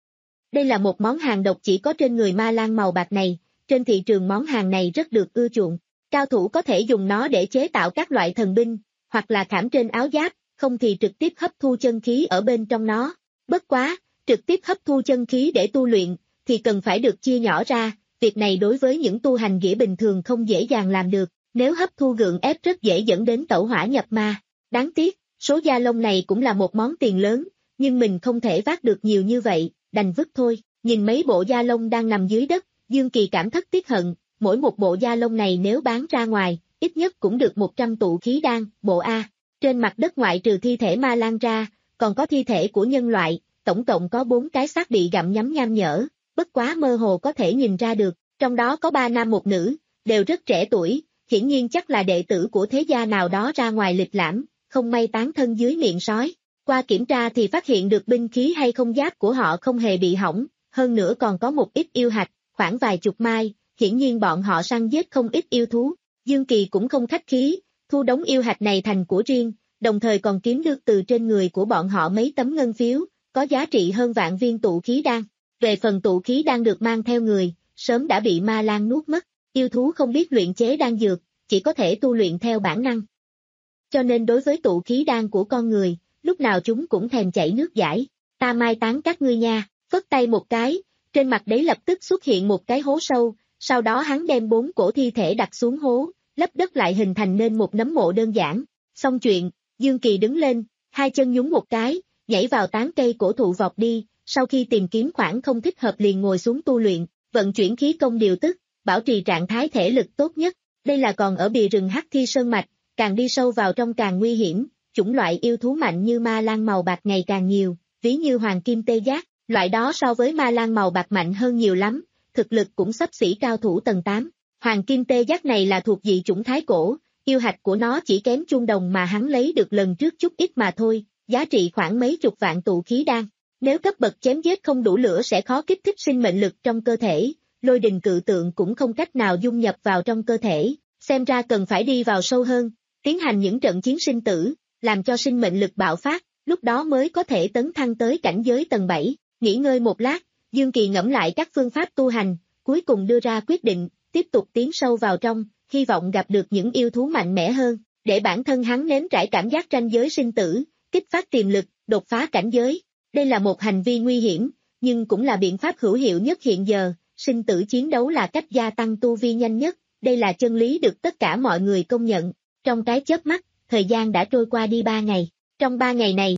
Đây là một món hàng độc chỉ có trên người ma lang màu bạc này, trên thị trường món hàng này rất được ưa chuộng. Cao thủ có thể dùng nó để chế tạo các loại thần binh, hoặc là khảm trên áo giáp, không thì trực tiếp hấp thu chân khí ở bên trong nó. Bất quá, trực tiếp hấp thu chân khí để tu luyện, thì cần phải được chia nhỏ ra, việc này đối với những tu hành nghĩa bình thường không dễ dàng làm được, nếu hấp thu gượng ép rất dễ dẫn đến tẩu hỏa nhập ma. Đáng tiếc, số da lông này cũng là một món tiền lớn, nhưng mình không thể vác được nhiều như vậy, đành vứt thôi. Nhìn mấy bộ da lông đang nằm dưới đất, Dương Kỳ cảm thất tiếc hận, mỗi một bộ da lông này nếu bán ra ngoài, ít nhất cũng được một trăm tụ khí đan, bộ A. Trên mặt đất ngoại trừ thi thể ma lang ra, còn có thi thể của nhân loại, tổng cộng có bốn cái xác bị gặm nhấm nham nhở, bất quá mơ hồ có thể nhìn ra được, trong đó có ba nam một nữ, đều rất trẻ tuổi, hiển nhiên chắc là đệ tử của thế gia nào đó ra ngoài lịch lãm, không may tán thân dưới miệng sói. Qua kiểm tra thì phát hiện được binh khí hay không giáp của họ không hề bị hỏng, hơn nữa còn có một ít yêu hạch, khoảng vài chục mai, hiển nhiên bọn họ săn giết không ít yêu thú. Dương Kỳ cũng không khách khí, thu đống yêu hạch này thành của riêng, đồng thời còn kiếm được từ trên người của bọn họ mấy tấm ngân phiếu, có giá trị hơn vạn viên tụ khí đan. Về phần tụ khí đan được mang theo người, sớm đã bị ma lang nuốt mất, yêu thú không biết luyện chế đan dược, chỉ có thể tu luyện theo bản năng. Cho nên đối với tụ khí đan của con người, lúc nào chúng cũng thèm chảy nước dãi. Ta mai táng các ngươi nha, phất tay một cái, trên mặt đấy lập tức xuất hiện một cái hố sâu, sau đó hắn đem bốn cổ thi thể đặt xuống hố, lấp đất lại hình thành nên một nấm mộ đơn giản. Xong chuyện, Dương Kỳ đứng lên, hai chân nhún một cái, nhảy vào tán cây cổ thụ vọt đi, sau khi tìm kiếm khoảng không thích hợp liền ngồi xuống tu luyện, vận chuyển khí công điều tức, bảo trì trạng thái thể lực tốt nhất. Đây là còn ở bìa rừng Hắc Thi Sơn Mạch, càng đi sâu vào trong càng nguy hiểm, chủng loại yêu thú mạnh như ma lang màu bạc ngày càng nhiều, ví như hoàng kim tê giác, loại đó so với ma lang màu bạc mạnh hơn nhiều lắm, thực lực cũng xấp xỉ cao thủ tầng tám. Hoàng kim tê giác này là thuộc dị chủng thái cổ, yêu hạch của nó chỉ kém chuông đồng mà hắn lấy được lần trước chút ít mà thôi, giá trị khoảng mấy chục vạn tụ khí đan. Nếu cấp bậc chém giết không đủ lửa sẽ khó kích thích sinh mệnh lực trong cơ thể, lôi đình cự tượng cũng không cách nào dung nhập vào trong cơ thể, xem ra cần phải đi vào sâu hơn, tiến hành những trận chiến sinh tử, làm cho sinh mệnh lực bạo phát, lúc đó mới có thể tấn thăng tới cảnh giới tầng bảy. Nghỉ ngơi một lát, Dương Kỳ ngẫm lại các phương pháp tu hành, cuối cùng đưa ra quyết định, tiếp tục tiến sâu vào trong, hy vọng gặp được những yêu thú mạnh mẽ hơn, để bản thân hắn nếm trải cảm giác ranh giới sinh tử, kích phát tiềm lực, đột phá cảnh giới. Đây là một hành vi nguy hiểm, nhưng cũng là biện pháp hữu hiệu nhất hiện giờ, sinh tử chiến đấu là cách gia tăng tu vi nhanh nhất, đây là chân lý được tất cả mọi người công nhận. Trong cái chớp mắt, thời gian đã trôi qua đi ba ngày. Trong ba ngày này,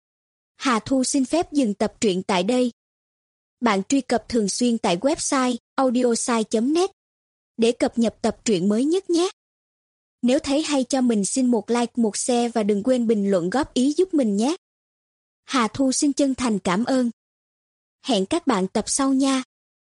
Hà Thu xin phép dừng tập truyện tại đây. Bạn truy cập thường xuyên tại website audiosai chấm net để cập nhật tập truyện mới nhất nhé. Nếu thấy hay cho mình xin một like, một share và đừng quên bình luận góp ý giúp mình nhé. Hà Thu xin chân thành cảm ơn. Hẹn các bạn tập sau nha.